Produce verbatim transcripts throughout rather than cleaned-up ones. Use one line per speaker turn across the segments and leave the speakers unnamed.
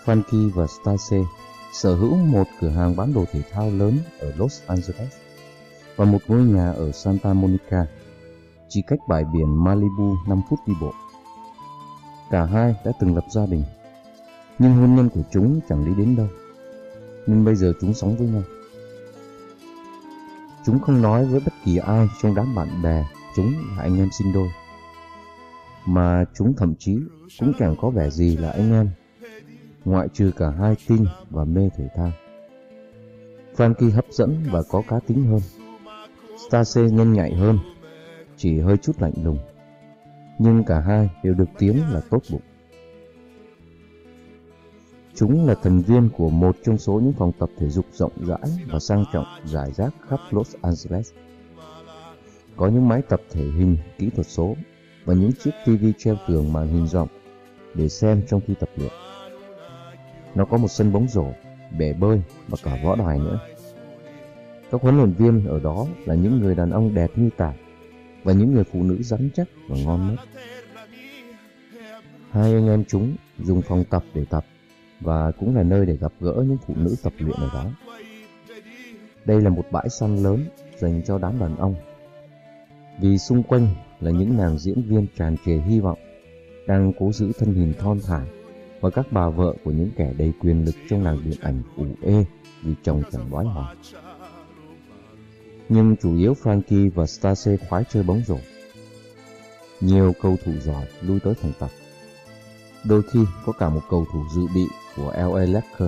Frankie và Stacy sở hữu một cửa hàng bán đồ thể thao lớn ở Los Angeles và một ngôi nhà ở Santa Monica, chỉ cách bãi biển Malibu năm phút đi bộ. Cả hai đã từng lập gia đình, nhưng hôn nhân của chúng chẳng đi đến đâu, nên bây giờ chúng sống với nhau. Chúng không nói với bất kỳ ai trong đám bạn bè chúng là anh em sinh đôi, mà chúng thậm chí cũng chẳng có vẻ gì là anh em, ngoại trừ cả hai tin và mê thể thao. Frankie hấp dẫn và có cá tính hơn, Stacy nhanh nhạy hơn, chỉ hơi chút lạnh lùng, nhưng cả hai đều được tiếng là tốt bụng. Chúng là thành viên của một trong số những phòng tập thể dục rộng rãi và sang trọng rải rác khắp Los Angeles. Có những máy tập thể hình kỹ thuật số và những chiếc ti vi treo tường màn hình rộng để xem trong khi tập luyện. Nó có một sân bóng rổ, bể bơi và cả võ đài nữa. Các huấn luyện viên ở đó là những người đàn ông đẹp như tạc và những người phụ nữ rắn chắc và ngon nhất. Hai anh em chúng dùng phòng tập để tập và cũng là nơi để gặp gỡ những phụ nữ tập luyện ở đó. Đây là một bãi săn lớn dành cho đám đàn ông, vì xung quanh là những nàng diễn viên tràn trề hy vọng, đang cố giữ thân hình thon thả, và các bà vợ của những kẻ đầy quyền lực trong làng điện ảnh ủ ê vì chồng chẳng đói hỏi. Nhưng chủ yếu Frankie và Stacy khoái chơi bóng rổ. Nhiều cầu thủ giỏi lui tới phòng tập. Đôi khi có cả một cầu thủ dự bị của lờ a Lakers.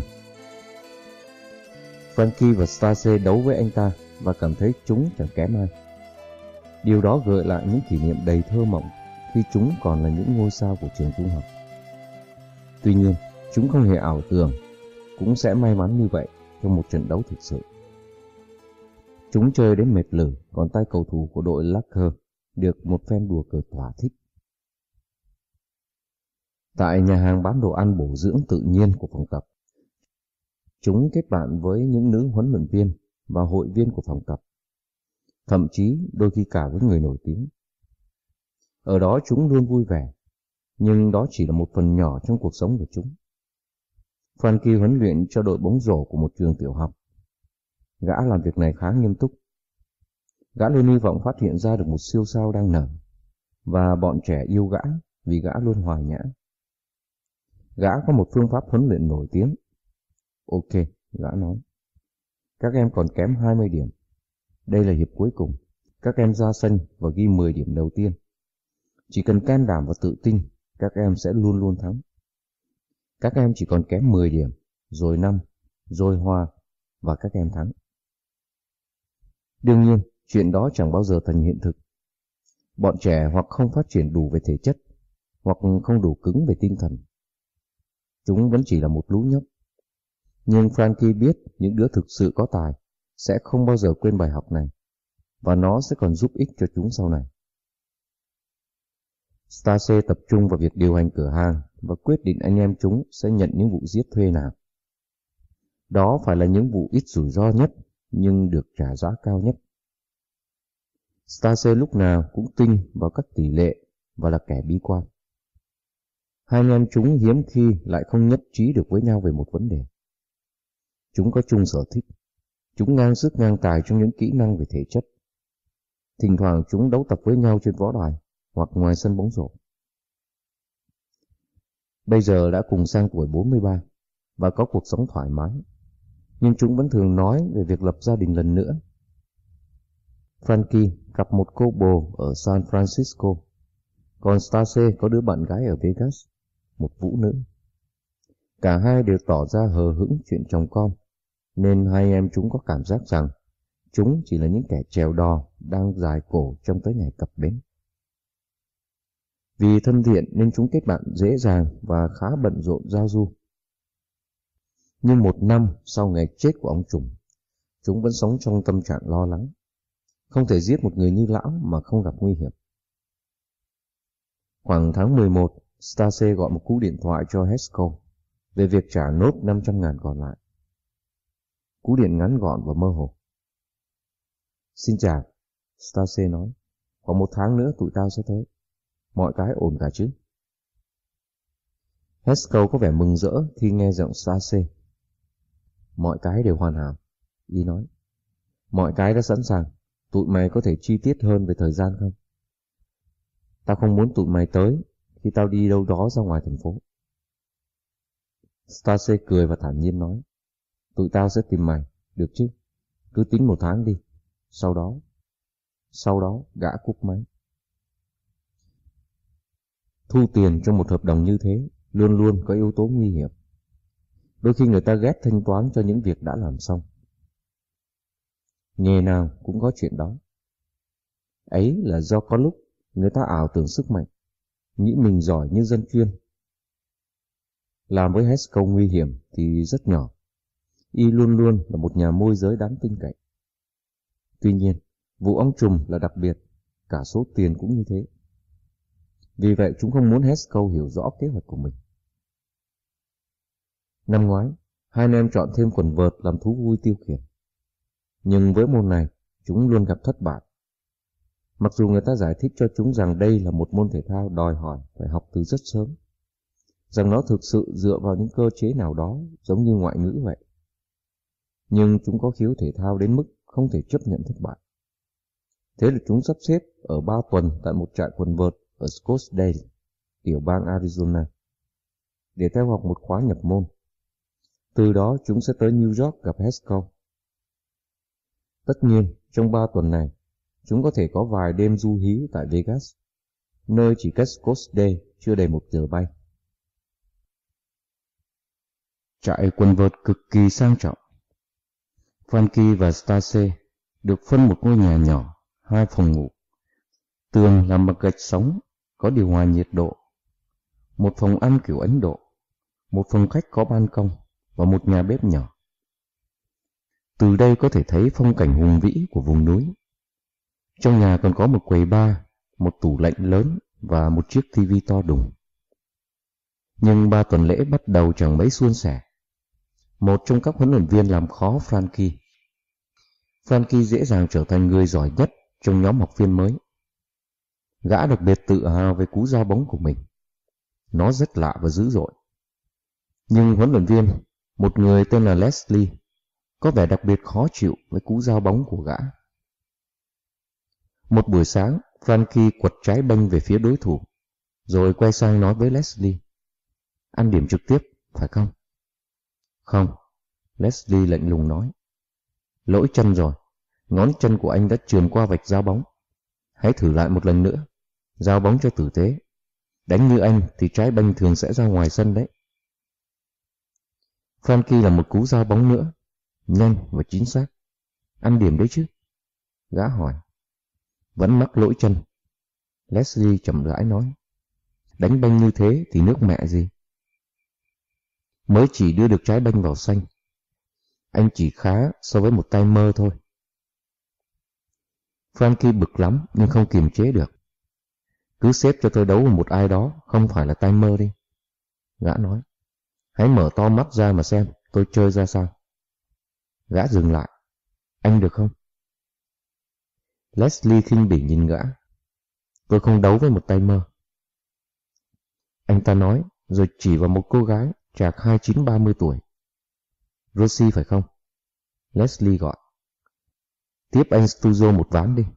Frankie và Stacy đấu với anh ta và cảm thấy chúng chẳng kém ai. Điều đó gợi lại những kỷ niệm đầy thơ mộng khi chúng còn là những ngôi sao của trường trung học. Tuy nhiên, chúng không hề ảo tưởng cũng sẽ may mắn như vậy trong một trận đấu thực sự. Chúng chơi đến mệt lử, còn tay cầu thủ của đội Lakers được một phen đùa cợt thỏa thích. Tại nhà hàng bán đồ ăn bổ dưỡng tự nhiên của phòng tập, chúng kết bạn với những nữ huấn luyện viên và hội viên của phòng tập, thậm chí đôi khi cả với người nổi tiếng. Ở đó chúng luôn vui vẻ, nhưng đó chỉ là một phần nhỏ trong cuộc sống của chúng. Frankie huấn luyện cho đội bóng rổ của một trường tiểu học. Gã làm việc này khá nghiêm túc. Gã luôn hy vọng phát hiện ra được một siêu sao đang nở, và bọn trẻ yêu gã vì gã luôn hòa nhã. Gã có một phương pháp huấn luyện nổi tiếng. Ok, gã nói. Các em còn kém hai mươi điểm. Đây là hiệp cuối cùng. Các em ra sân và ghi mười điểm đầu tiên. Chỉ cần can đảm và tự tin, các em sẽ luôn luôn thắng. Các em chỉ còn kém mười điểm, rồi năm, rồi hòa, và các em thắng. Đương nhiên, chuyện đó chẳng bao giờ thành hiện thực. Bọn trẻ hoặc không phát triển đủ về thể chất, hoặc không đủ cứng về tinh thần. Chúng vẫn chỉ là một lũ nhóc. Nhưng Frankie biết những đứa thực sự có tài sẽ không bao giờ quên bài học này, và nó sẽ còn giúp ích cho chúng sau này. Stacy tập trung vào việc điều hành cửa hàng và quyết định anh em chúng sẽ nhận những vụ giết thuê nào. Đó phải là những vụ ít rủi ro nhất, nhưng được trả giá cao nhất. Stacy lúc nào cũng tinh vào các tỷ lệ và là kẻ bi quan. Hai anh em chúng hiếm khi lại không nhất trí được với nhau về một vấn đề. Chúng có chung sở thích. Chúng ngang sức ngang tài trong những kỹ năng về thể chất. Thỉnh thoảng chúng đấu tập với nhau trên võ đài hoặc ngoài sân bóng rổ. Bây giờ đã cùng sang tuổi bốn mươi ba và có cuộc sống thoải mái, nhưng chúng vẫn thường nói về việc lập gia đình lần nữa. Frankie gặp một cô bồ ở San Francisco, còn Stacy có đứa bạn gái ở Vegas, một vũ nữ. Cả hai đều tỏ ra hờ hững chuyện chồng con, nên hai em chúng có cảm giác rằng chúng chỉ là những kẻ chèo đò đang dài cổ trông tới ngày cập bến. Vì thân thiện nên chúng kết bạn dễ dàng và khá bận rộn giao du. Nhưng một năm sau ngày chết của ông trùm, chúng vẫn sống trong tâm trạng lo lắng. Không thể giết một người như lão mà không gặp nguy hiểm. Khoảng tháng mười một, Stacy gọi một cú điện thoại cho Haskell về việc trả nốt năm trăm ngàn còn lại. Cú điện ngắn gọn và mơ hồ. Xin chào, Stacy nói. Khoảng một tháng nữa tụi tao sẽ tới. Mọi cái ổn cả chứ? Haskell có vẻ mừng rỡ khi nghe giọng Stacy. Mọi cái đều hoàn hảo, y nói. Mọi cái đã sẵn sàng. Tụi mày có thể chi tiết hơn về thời gian không? Tao không muốn tụi mày tới khi tao đi đâu đó ra ngoài thành phố. Stacy cười và thản nhiên nói. Tụi tao sẽ tìm mày, được chứ? Cứ tính một tháng đi. Sau đó, sau đó gã cúp máy. Thu tiền trong một hợp đồng như thế luôn luôn có yếu tố nguy hiểm. Đôi khi người ta ghét thanh toán cho những việc đã làm xong. Nghề nào cũng có chuyện đó. Ấy là do có lúc người ta ảo tưởng sức mạnh, nghĩ mình giỏi như dân chuyên. Làm với Haskell nguy hiểm thì rất nhỏ. Y luôn luôn là một nhà môi giới đáng tin cậy. Tuy nhiên, vụ ong trùm là đặc biệt, cả số tiền cũng như thế. Vì vậy chúng không muốn Haskell hiểu rõ kế hoạch của mình. Năm ngoái, hai anh em chọn thêm quần vợt làm thú vui tiêu khiển. Nhưng với môn này, chúng luôn gặp thất bại. Mặc dù người ta giải thích cho chúng rằng đây là một môn thể thao đòi hỏi phải học từ rất sớm, rằng nó thực sự dựa vào những cơ chế nào đó giống như ngoại ngữ vậy. Nhưng chúng có khiếu thể thao đến mức không thể chấp nhận thất bại. Thế là chúng sắp xếp ở ba tuần tại một trại quần vợt ở Scottsdale, tiểu bang Arizona, để theo học một khóa nhập môn. Từ đó chúng sẽ tới New York gặp Haskell. Tất nhiên, trong ba tuần này, chúng có thể có vài đêm du hí tại Vegas, nơi chỉ cách Scottsdale chưa đầy một giờ bay. Trại quần vợt cực kỳ sang trọng. Frankie và Stacy được phân một ngôi nhà nhỏ, hai phòng ngủ. Tường làm bằng gạch sống, có điều hòa nhiệt độ. Một phòng ăn kiểu Ấn Độ, một phòng khách có ban công và một nhà bếp nhỏ. Từ đây có thể thấy phong cảnh hùng vĩ của vùng núi. Trong nhà còn có một quầy bar, một tủ lạnh lớn và một chiếc tivi to đùng. Nhưng ba tuần lễ bắt đầu chẳng mấy suôn sẻ. Một trong các huấn luyện viên làm khó Frankie. Frankie dễ dàng trở thành người giỏi nhất trong nhóm học viên mới. Gã đặc biệt tự hào về cú giao bóng của mình. Nó rất lạ và dữ dội. Nhưng huấn luyện viên, một người tên là Leslie, có vẻ đặc biệt khó chịu với cú giao bóng của gã. Một buổi sáng, Frankie quật trái banh về phía đối thủ, rồi quay sang nói với Leslie. Ăn điểm trực tiếp, phải không? Không, Leslie lạnh lùng nói. Lỗi chân rồi, ngón chân của anh đã trườn qua vạch giao bóng. Hãy thử lại một lần nữa, giao bóng cho tử tế. Đánh như anh thì trái banh thường sẽ ra ngoài sân đấy. Frankie là một cú giao bóng nữa, nhanh và chính xác. Ăn điểm đấy chứ? Gã hỏi. Vẫn mắc lỗi chân. Leslie chậm rãi nói. Đánh banh như thế thì nước mẹ gì? Mới chỉ đưa được trái banh vào xanh. Anh chỉ khá so với một tay mơ thôi. Frankie bực lắm nhưng không kiềm chế được. Cứ xếp cho tôi đấu với một ai đó không phải là tay mơ đi. Gã nói. Hãy mở to mắt ra mà xem tôi chơi ra sao. Gã dừng lại. Anh được không? Leslie khinh bỉ nhìn gã. Tôi không đấu với một tay mơ. Anh ta nói rồi chỉ vào một cô gái chạc hai mươi chín ba mươi tuổi. Rosie phải không? Leslie gọi. Tiếp anh studio một ván đi.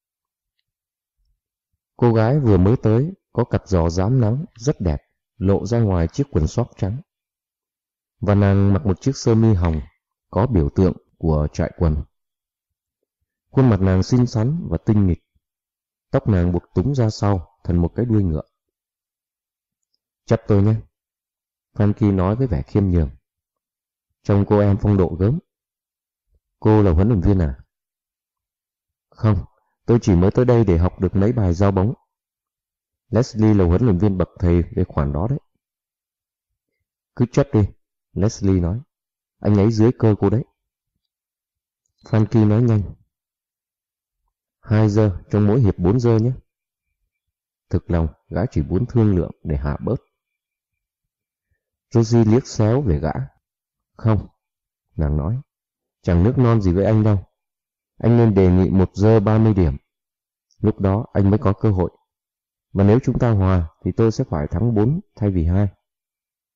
Cô gái vừa mới tới, có cặp giò rám nắng rất đẹp, lộ ra ngoài chiếc quần sóc trắng. Và nàng mặc một chiếc sơ mi hồng, có biểu tượng của trại quần. Khuôn mặt nàng xinh xắn và tinh nghịch. Tóc nàng buộc túng ra sau thành một cái đuôi ngựa. Chấp tôi nhé, Frankie nói với vẻ khiêm nhường. Trông cô em phong độ gớm. Cô là huấn luyện viên à? Không, tôi chỉ mới tới đây để học được mấy bài giao bóng. Leslie là huấn luyện viên bậc thầy về khoản đó đấy. Cứ chấp đi, Leslie nói. Anh ấy dưới cơ cô đấy. Frankie nói nhanh. Hai giờ trong mỗi hiệp bốn giờ nhé. Thực lòng, gã chỉ muốn thương lượng để hạ bớt. Rosie liếc xéo về gã. Không, nàng nói. Chẳng nước non gì với anh đâu. Anh nên đề nghị một giờ ba mươi điểm. Lúc đó anh mới có cơ hội. Và nếu chúng ta hòa thì tôi sẽ phải thắng bốn thay vì hai.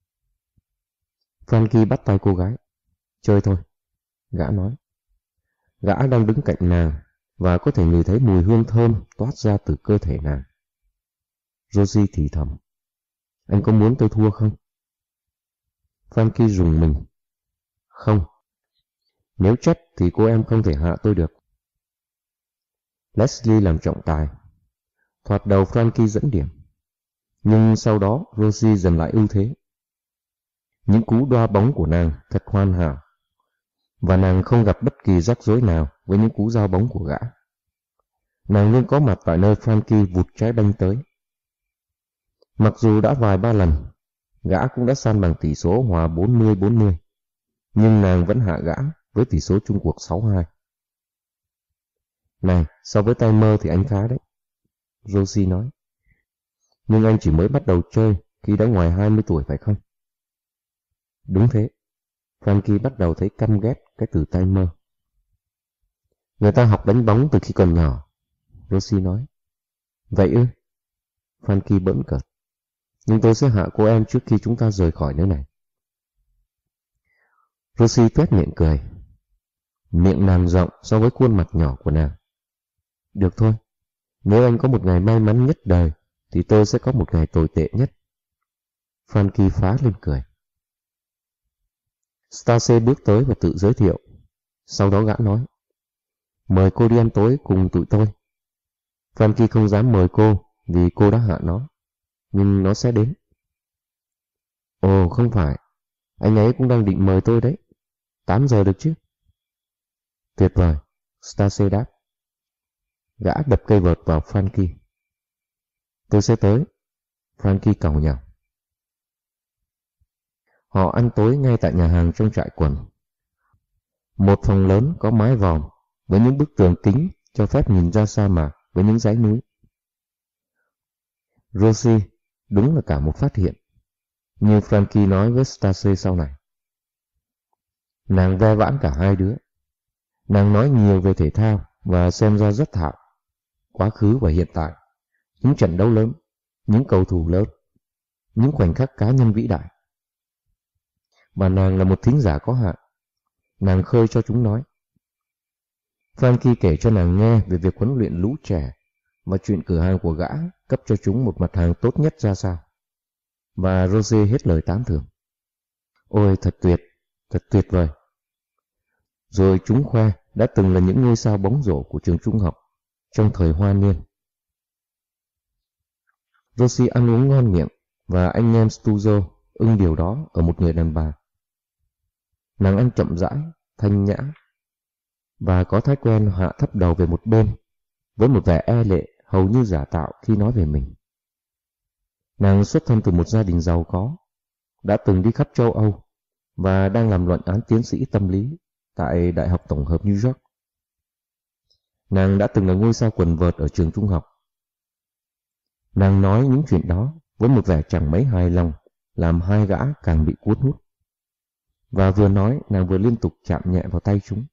Frankie bắt tay cô gái. Chơi thôi, gã nói. Gã đang đứng cạnh nàng và có thể ngửi thấy mùi hương thơm toát ra từ cơ thể nàng. Rosie thì thầm. Anh có muốn tôi thua không? Frankie rùng mình. Không. Nếu chết thì cô em không thể hạ tôi được. Leslie làm trọng tài. Thoạt đầu Frankie dẫn điểm. Nhưng sau đó Rosie dần lại ưu thế. Những cú đoa bóng của nàng thật hoàn hảo. Và nàng không gặp bất kỳ rắc rối nào với những cú giao bóng của gã. Nàng luôn có mặt tại nơi Frankie vụt trái banh tới. Mặc dù đã vài ba lần, gã cũng đã san bằng tỷ số hòa bốn mươi bốn mươi. Nhưng nàng vẫn hạ gã với tỷ số chung cuộc sáu hai. Này, so với tay mơ thì anh khá đấy, Rosie nói. Nhưng anh chỉ mới bắt đầu chơi khi đã ngoài hai mươi tuổi phải không? Đúng thế. Frankie bắt đầu thấy căm ghét cái từ tay mơ. Người ta học đánh bóng từ khi còn nhỏ, Rosie nói. Vậy ư? Frankie bỡn cợt. Nhưng tôi sẽ hạ cô em trước khi chúng ta rời khỏi nơi này. Rosie tuét miệng cười. Miệng nàng rộng so với khuôn mặt nhỏ của nàng. Được thôi, nếu anh có một ngày may mắn nhất đời, thì tôi sẽ có một ngày tồi tệ nhất. Frankie phá lên cười. Stacy bước tới và tự giới thiệu. Sau đó gã nói. Mời cô đi ăn tối cùng tụi tôi. Frankie không dám mời cô vì cô đã hạ nó. Nhưng nó sẽ đến. Ồ không phải, anh ấy cũng đang định mời tôi đấy. tám giờ được chứ? Tuyệt vời, Stacy đáp. Gã đập cây vợt vào Frankie. Tôi sẽ tới, Frankie càu nhàu. Họ ăn tối ngay tại nhà hàng trong trại quần. Một phòng lớn có mái vòm với những bức tường kính cho phép nhìn ra sa mạc với những dãy núi. Rosie đúng là cả một phát hiện, như Frankie nói với Stacy sau này. Nàng ve vãn cả hai đứa. Nàng nói nhiều về thể thao và xem ra rất thạo. Quá khứ và hiện tại, những trận đấu lớn, những cầu thủ lớn, những khoảnh khắc cá nhân vĩ đại. Và nàng là một thính giả có hạn. Nàng khơi cho chúng nói. Frankie kể cho nàng nghe về việc huấn luyện lũ trẻ và chuyện cửa hàng của gã cấp cho chúng một mặt hàng tốt nhất ra sao. Và Rosie hết lời tán thưởng. Ôi thật tuyệt, thật tuyệt vời. Rồi chúng khoe đã từng là những ngôi sao bóng rổ của trường trung học trong thời hoa niên. Rosie ăn uống ngon miệng và anh em Stuzo ưng điều đó ở một người đàn bà. Nàng ăn chậm rãi, thanh nhã và có thói quen hạ thấp đầu về một bên với một vẻ e lệ hầu như giả tạo khi nói về mình. Nàng xuất thân từ một gia đình giàu có, đã từng đi khắp châu Âu và đang làm luận án tiến sĩ tâm lý tại Đại học Tổng hợp New York. Nàng đã từng là ngôi sao quần vợt ở trường trung học. Nàng nói những chuyện đó với một vẻ chẳng mấy hài lòng, làm hai gã càng bị cuốn hút. Và vừa nói, nàng vừa liên tục chạm nhẹ vào tay chúng.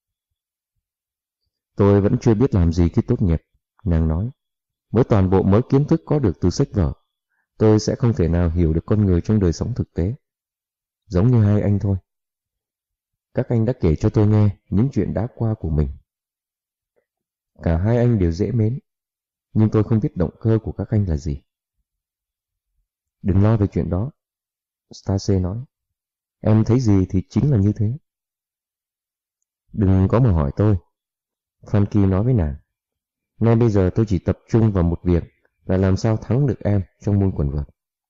Tôi vẫn chưa biết làm gì khi tốt nghiệp, nàng nói. Với toàn bộ mớ kiến thức có được từ sách vở, tôi sẽ không thể nào hiểu được con người trong đời sống thực tế. Giống như hai anh thôi. Các anh đã kể cho tôi nghe những chuyện đã qua của mình. Cả hai anh đều dễ mến, nhưng tôi không biết động cơ của các anh là gì. Đừng lo về chuyện đó, Stacy nói. Em thấy gì thì chính là như thế. Đừng có mà hỏi tôi, Frankie nói với nàng. Ngay bây giờ tôi chỉ tập trung vào một việc là làm sao thắng được em trong môn quần vợt.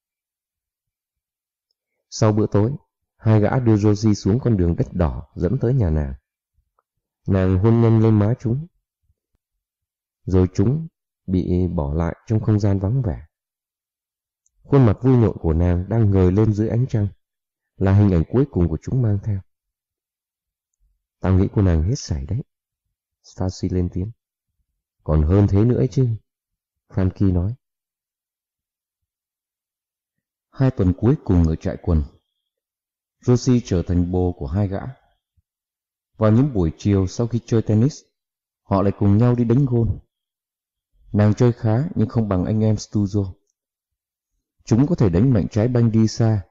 Sau bữa tối, hai gã đưa Rosie xuống con đường đất đỏ dẫn tới nhà nàng. Nàng hôn nhanh lên má chúng. Rồi chúng bị bỏ lại trong không gian vắng vẻ. Khuôn mặt vui nhộn của nàng đang ngời lên dưới ánh trăng, là hình ảnh cuối cùng của chúng mang theo. Tao nghĩ cô nàng hết sảy đấy, Stacy lên tiếng. Còn hơn thế nữa ấy chứ, Frankie nói. Hai tuần cuối cùng ở trại quần, Rosie trở thành bồ của hai gã. Vào những buổi chiều sau khi chơi tennis, họ lại cùng nhau đi đánh gôn. Nàng chơi khá nhưng không bằng anh em Stuzo. Chúng có thể đánh mạnh trái banh đi xa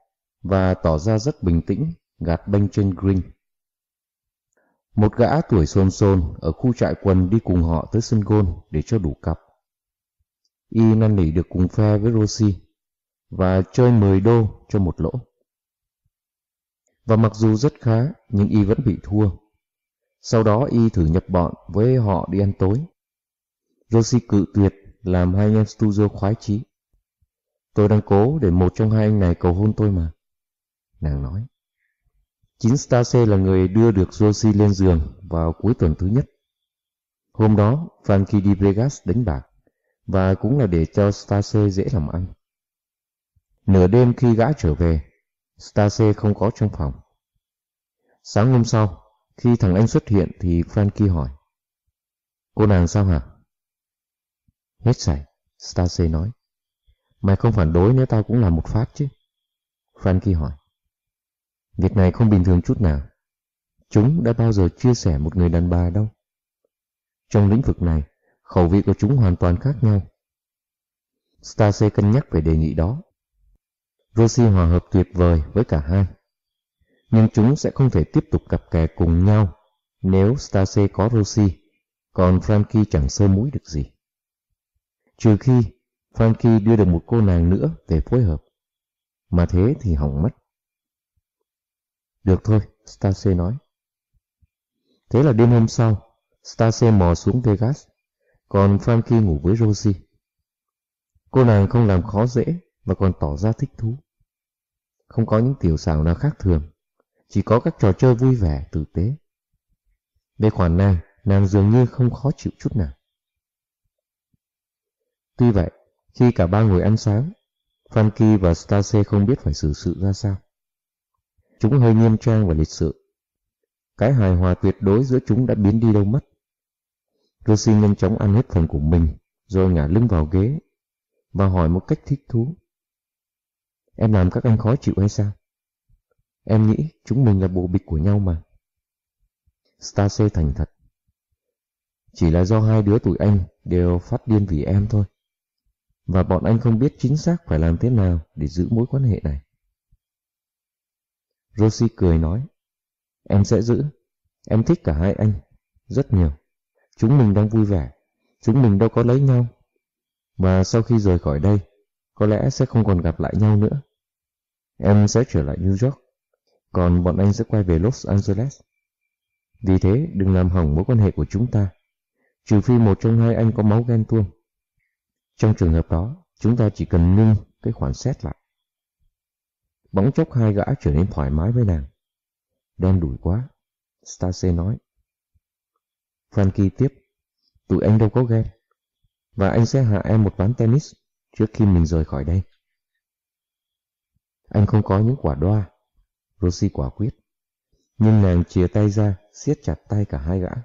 và tỏ ra rất bình tĩnh, gạt bênh trên green. Một gã tuổi xôn xôn ở khu trại quần đi cùng họ tới sân golf để cho đủ cặp. Y năn nỉ được cùng phe với Rosie và chơi mười đô cho một lỗ. Và mặc dù rất khá, nhưng Y vẫn bị thua. Sau đó Y thử nhập bọn với họ đi ăn tối. Rosie cự tuyệt, làm hai anh em studio khoái chí. Tôi đang cố để một trong hai anh này cầu hôn tôi mà, nàng nói. Chính Stacy là người đưa được Rosie lên giường vào cuối tuần thứ nhất. Hôm đó, Frankie đi Vegas đánh bạc, và cũng là để cho Stacy dễ làm ăn. Nửa đêm khi gã trở về, Stacy không có trong phòng. Sáng hôm sau, khi thằng anh xuất hiện thì Frankie hỏi: Cô nàng sao hả? Hết sảy, Stacy nói. Mày không phản đối nếu tao cũng làm một phát chứ? Frankie hỏi. Việc này không bình thường chút nào. Chúng đã bao giờ chia sẻ một người đàn bà đâu. Trong lĩnh vực này, khẩu vị của chúng hoàn toàn khác nhau. Stacy cân nhắc về đề nghị đó. Rosie hòa hợp tuyệt vời với cả hai. Nhưng chúng sẽ không thể tiếp tục cặp kè cùng nhau nếu Stacy có Rosie, còn Frankie chẳng sơ múi được gì. Trừ khi Frankie đưa được một cô nàng nữa để phối hợp. Mà thế thì hỏng mất. Được thôi, Stacy nói. Thế là đêm hôm sau, Stacy mò xuống Vegas, còn Frankie ngủ với Rosie. Cô nàng không làm khó dễ và còn tỏ ra thích thú. Không có những tiểu xảo nào khác thường, chỉ có các trò chơi vui vẻ, tử tế. Về khoản này, nàng dường như không khó chịu chút nào. Tuy vậy, khi cả ba ngồi ăn sáng, Frankie và Stacy không biết phải xử sự ra sao. Chúng hơi nghiêm trang và lịch sự. Cái hài hòa tuyệt đối giữa chúng đã biến đi đâu mất. Rosie nhanh chóng ăn hết phần của mình, rồi ngả lưng vào ghế và hỏi một cách thích thú: Em làm các anh khó chịu hay sao? Em nghĩ chúng mình là bồ bịch của nhau mà. Stacy thành thật: Chỉ là do hai đứa tụi anh đều phát điên vì em thôi, và bọn anh không biết chính xác phải làm thế nào để giữ mối quan hệ này. Rosie cười nói: Em sẽ giữ. Em thích cả hai anh rất nhiều. Chúng mình đang vui vẻ. Chúng mình đâu có lấy nhau. Và sau khi rời khỏi đây, có lẽ sẽ không còn gặp lại nhau nữa. Em sẽ trở lại New York, còn bọn anh sẽ quay về Los Angeles. Vì thế đừng làm hỏng mối quan hệ của chúng ta, trừ phi một trong hai anh có máu ghen tuông. Trong trường hợp đó, chúng ta chỉ cần ngưng cái khoản xét lại. Bỗng chốc hai gã trở nên thoải mái với nàng. Đen đủi quá, Stacy nói. Frankie tiếp: Tụi anh đâu có ghen, và anh sẽ hạ em một ván tennis trước khi mình rời khỏi đây. Anh không có những quả đoa, Rosie quả quyết. Nhưng nàng chìa tay ra, siết chặt tay cả hai gã.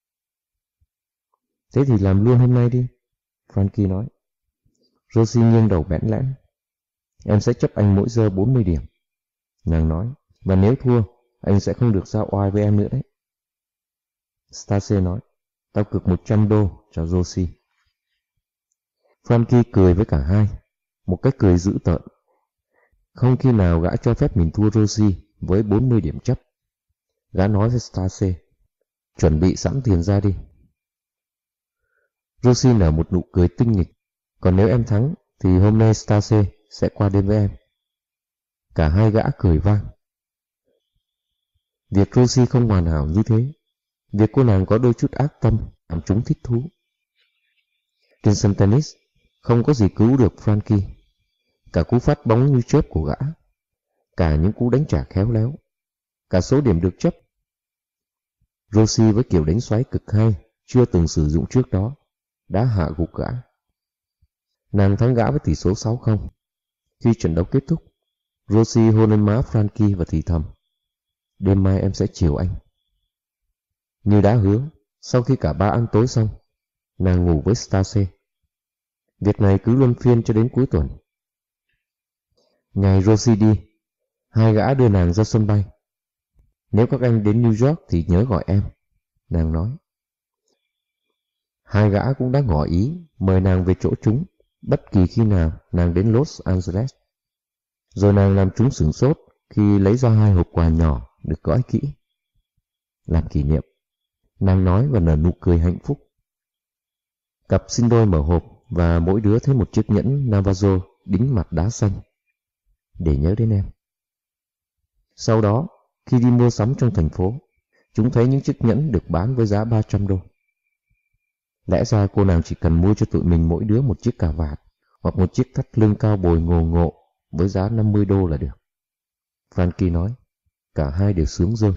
Thế thì làm luôn hôm nay đi, Frankie nói. Rosie nghiêng đầu bẽn lẽn. Em sẽ chấp anh mỗi giờ bốn mươi điểm, nàng nói. Và nếu thua, anh sẽ không được ra oai với em nữa đấy. Stacy nói. Tao cược một trăm đô cho Rosie. Frankie cười với cả hai, một cách cười dữ tợn. Không khi nào gã cho phép mình thua Rosie với bốn mươi điểm chấp. Gã nói với Stacy: Chuẩn bị sẵn tiền ra đi. Rosie nở một nụ cười tinh nghịch. Còn nếu em thắng thì hôm nay Stacy sẽ qua đêm với em. Cả hai gã cười vang. Việc Rosie không hoàn hảo như thế, việc cô nàng có đôi chút ác tâm làm chúng thích thú. Trên sân tennis, không có gì cứu được Frankie. Cả cú phát bóng như chớp của gã, cả những cú đánh trả khéo léo, cả số điểm được chấp. Rosie với kiểu đánh xoáy cực hay chưa từng sử dụng trước đó đã hạ gục gã. Nàng thắng gã với tỷ số sáu không. Khi trận đấu kết thúc, Rosie hôn lên má Frankie và thì thầm: Đêm mai em sẽ chiều anh. Như đã hứa, sau khi cả ba ăn tối xong, nàng ngủ với Stacy. Việc này cứ luân phiên cho đến cuối tuần. Ngày Rosie đi, hai gã đưa nàng ra sân bay. Nếu các anh đến New York thì nhớ gọi em, nàng nói. Hai gã cũng đã ngỏ ý mời nàng về chỗ chúng bất kỳ khi nào nàng đến Los Angeles. Rồi nàng làm chúng sửng sốt khi lấy ra hai hộp quà nhỏ được gói kỹ. Làm kỷ niệm, nàng nói và nở nụ cười hạnh phúc. Cặp sinh đôi mở hộp và mỗi đứa thấy một chiếc nhẫn Navajo đính mặt đá xanh. Để nhớ đến em. Sau đó, khi đi mua sắm trong thành phố, chúng thấy những chiếc nhẫn được bán với giá ba trăm đô. Lẽ ra cô nàng chỉ cần mua cho tụi mình mỗi đứa một chiếc cà vạt hoặc một chiếc thắt lưng cao bồi ngồ ngộ với giá năm mươi đô là được. Frankie nói, cả hai đều sướng rơi.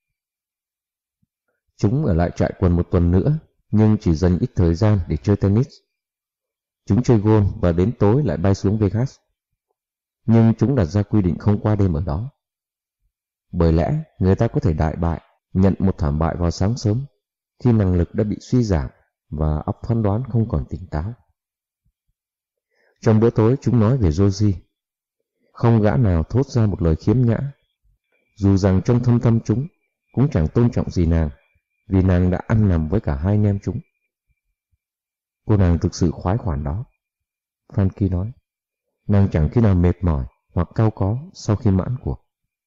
Chúng ở lại trại quần một tuần nữa, nhưng chỉ dành ít thời gian để chơi tennis. Chúng chơi golf và đến tối lại bay xuống Vegas. Nhưng chúng đặt ra quy định không qua đêm ở đó. Bởi lẽ người ta có thể đại bại, nhận một thảm bại vào sáng sớm, khi năng lực đã bị suy giảm và óc phán đoán không còn tỉnh táo. Trong bữa tối chúng nói về Rosie. Không gã nào thốt ra một lời khiếm nhã, dù rằng trong thâm tâm chúng cũng chẳng tôn trọng gì nàng, vì nàng đã ăn nằm với cả hai anh em chúng. Cô nàng thực sự khoái khoản đó, Frankie nói. Nàng chẳng khi nào mệt mỏi hoặc cau có sau khi mãn cuộc.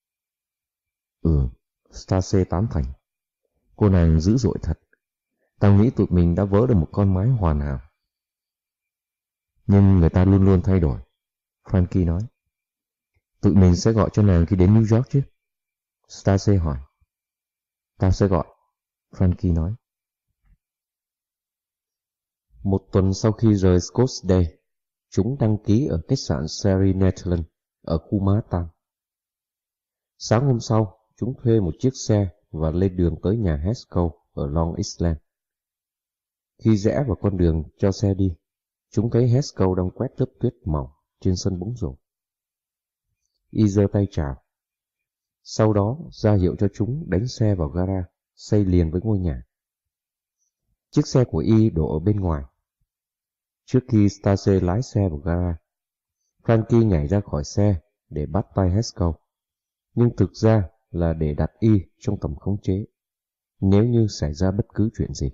Ừ, Stacy tán thành. Cô nàng dữ dội thật. Tao nghĩ tụi mình đã vớ được một con mái hoàn hảo. Nhưng người ta luôn luôn thay đổi, Frankie nói. Tụi mình sẽ gọi cho nàng khi đến New York chứ? Stacy hỏi. Tao sẽ gọi, Frankie nói. Một tuần sau khi rời Scottsdale, chúng đăng ký ở khách sạn Sherry Netherland ở khu Manhattan. Sáng hôm sau, chúng thuê một chiếc xe và lên đường tới nhà Haskell ở Long Island. Khi rẽ vào con đường cho xe đi, chúng thấy Haskell đang quét lớp tuyết mỏng trên sân bóng rổ. Y giơ tay chào. Sau đó ra hiệu cho chúng đánh xe vào gara, xây liền với ngôi nhà. Chiếc xe của Y đổ ở bên ngoài. Trước khi Stacy lái xe vào gara, Frankie nhảy ra khỏi xe để bắt tay Haskell, nhưng thực ra là để đặt Y trong tầm khống chế, nếu như xảy ra bất cứ chuyện gì.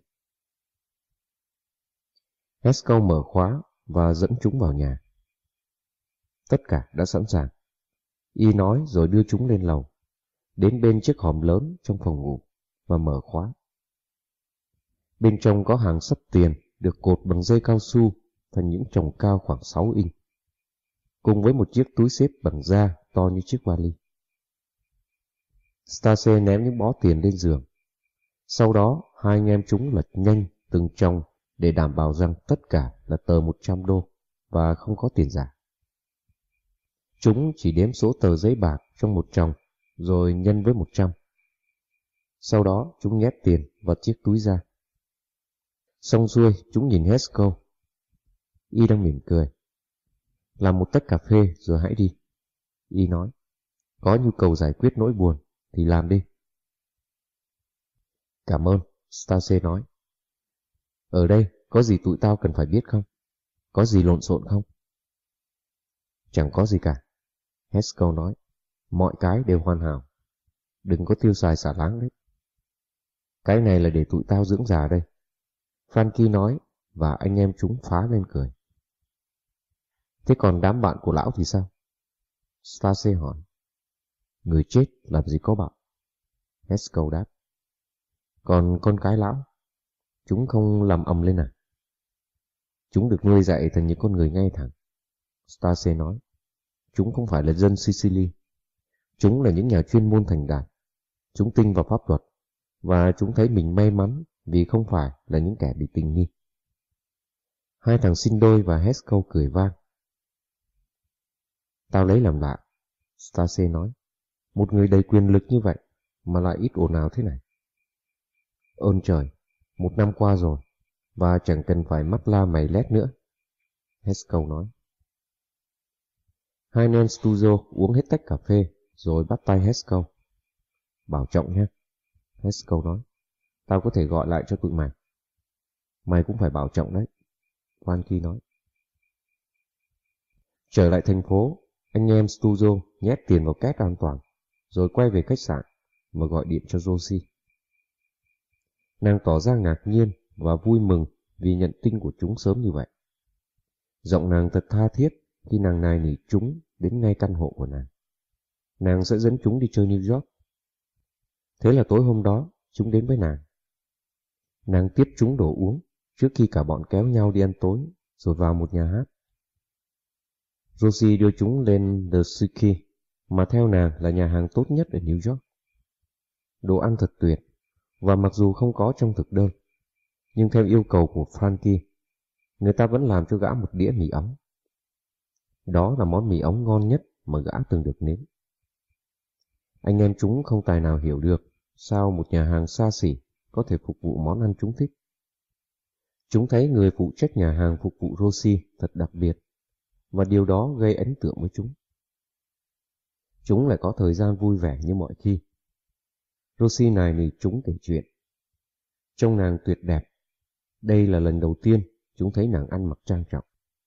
Haskell mở khóa và dẫn chúng vào nhà. Tất cả đã sẵn sàng, Y nói rồi đưa chúng lên lầu, đến bên chiếc hòm lớn trong phòng ngủ và mở khóa. Bên trong có hàng sấp tiền được cột bằng dây cao su thành những chồng cao khoảng sáu inch, cùng với một chiếc túi xếp bằng da to như chiếc vali. Stacy ném những bó tiền lên giường. Sau đó, hai anh em chúng lật nhanh từng chồng để đảm bảo rằng tất cả là tờ một trăm đô và không có tiền giả. Chúng chỉ đếm số tờ giấy bạc trong một chồng rồi nhân với một trăm. Sau đó chúng nhét tiền vào chiếc túi ra. Xong xuôi, chúng nhìn Haskell. Y đang mỉm cười. Làm một tách cà phê rồi hãy đi, Y nói. Có nhu cầu giải quyết nỗi buồn thì làm đi. Cảm ơn, Stacy nói. Ở đây có gì tụi tao cần phải biết không? Có gì lộn xộn không? Chẳng có gì cả, Haskell nói. Mọi cái đều hoàn hảo. Đừng có tiêu xài xả láng đấy. Cái này là để tụi tao dưỡng già đây, Frankie nói, và anh em chúng phá lên cười. Thế còn đám bạn của lão thì sao? Stacy hỏi. Người chết làm gì có bạn, Haskell đáp. Còn con cái lão, chúng không làm ầm lên à? Chúng được nuôi dạy thành những con người ngay thẳng, Stacy nói. Chúng không phải là dân Sicily. Chúng là những nhà chuyên môn thành đạt. Chúng tin vào pháp luật, và chúng thấy mình may mắn vì không phải là những kẻ bị tình nghi. Hai thằng sinh đôi và Haskell cười vang. Tao lấy làm lạ, Stacy nói. Một người đầy quyền lực như vậy mà lại ít ồn ào thế này. Ơn trời, một năm qua rồi, và chẳng cần phải mắt la mày lét nữa, Haskell nói. Hai anh em Studio uống hết tách cà phê rồi bắt tay Haskell. Bảo trọng nhé, Haskell nói. Tao có thể gọi lại cho tụi mày. Mày cũng phải bảo trọng đấy, Frankie nói. Trở lại thành phố, anh em Studio nhét tiền vào két an toàn, rồi quay về khách sạn và gọi điện cho Rosie. Nàng tỏ ra ngạc nhiên và vui mừng vì nhận tin của chúng sớm như vậy. Giọng nàng thật tha thiết khi nàng nài nỉ chúng đến ngay căn hộ của nàng. nàng sẽ dẫn chúng đi chơi New York. Thế là tối hôm đó, chúng đến với nàng. Nàng tiếp chúng đồ uống trước khi cả bọn kéo nhau đi ăn tối, rồi vào một nhà hát. Rosie đưa chúng lên The Suki, mà theo nàng là nhà hàng tốt nhất ở New York. Đồ ăn thật tuyệt, và mặc dù không có trong thực đơn, nhưng theo yêu cầu của Frankie, người ta vẫn làm cho gã một đĩa mì ống. Đó là món mì ống ngon nhất mà gã từng được nếm. Anh em chúng không tài nào hiểu được sao một nhà hàng xa xỉ có thể phục vụ món ăn chúng thích. Chúng thấy người phụ trách nhà hàng phục vụ Rosie thật đặc biệt, và điều đó gây ấn tượng với chúng. Chúng lại có thời gian vui vẻ như mọi khi. Rosie nài nỉ chúng kể chuyện. Trông nàng tuyệt đẹp. Đây là lần đầu tiên chúng thấy nàng ăn mặc trang trọng.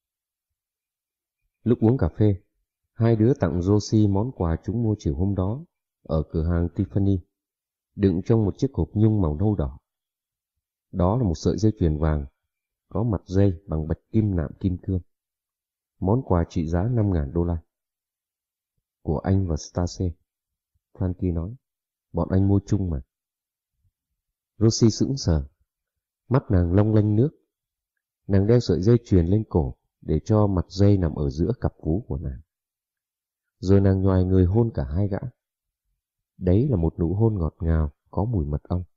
Lúc uống cà phê, hai đứa tặng Rosie món quà chúng mua chiều hôm đó ở cửa hàng Tiffany, đựng trong một chiếc hộp nhung màu nâu đỏ. Đó là một sợi dây chuyền vàng, có mặt dây bằng bạch kim nạm kim cương. Món quà trị giá năm ngàn đô la. Của anh và Stacy, Frankie nói. Bọn anh mua chung mà. Rosie sững sờ. Mắt nàng long lanh nước. Nàng đeo sợi dây chuyền lên cổ để cho mặt dây nằm ở giữa cặp vú của nàng. Rồi nàng nhoài người hôn cả hai gã. Đấy là một nụ hôn ngọt ngào, có mùi mật ong.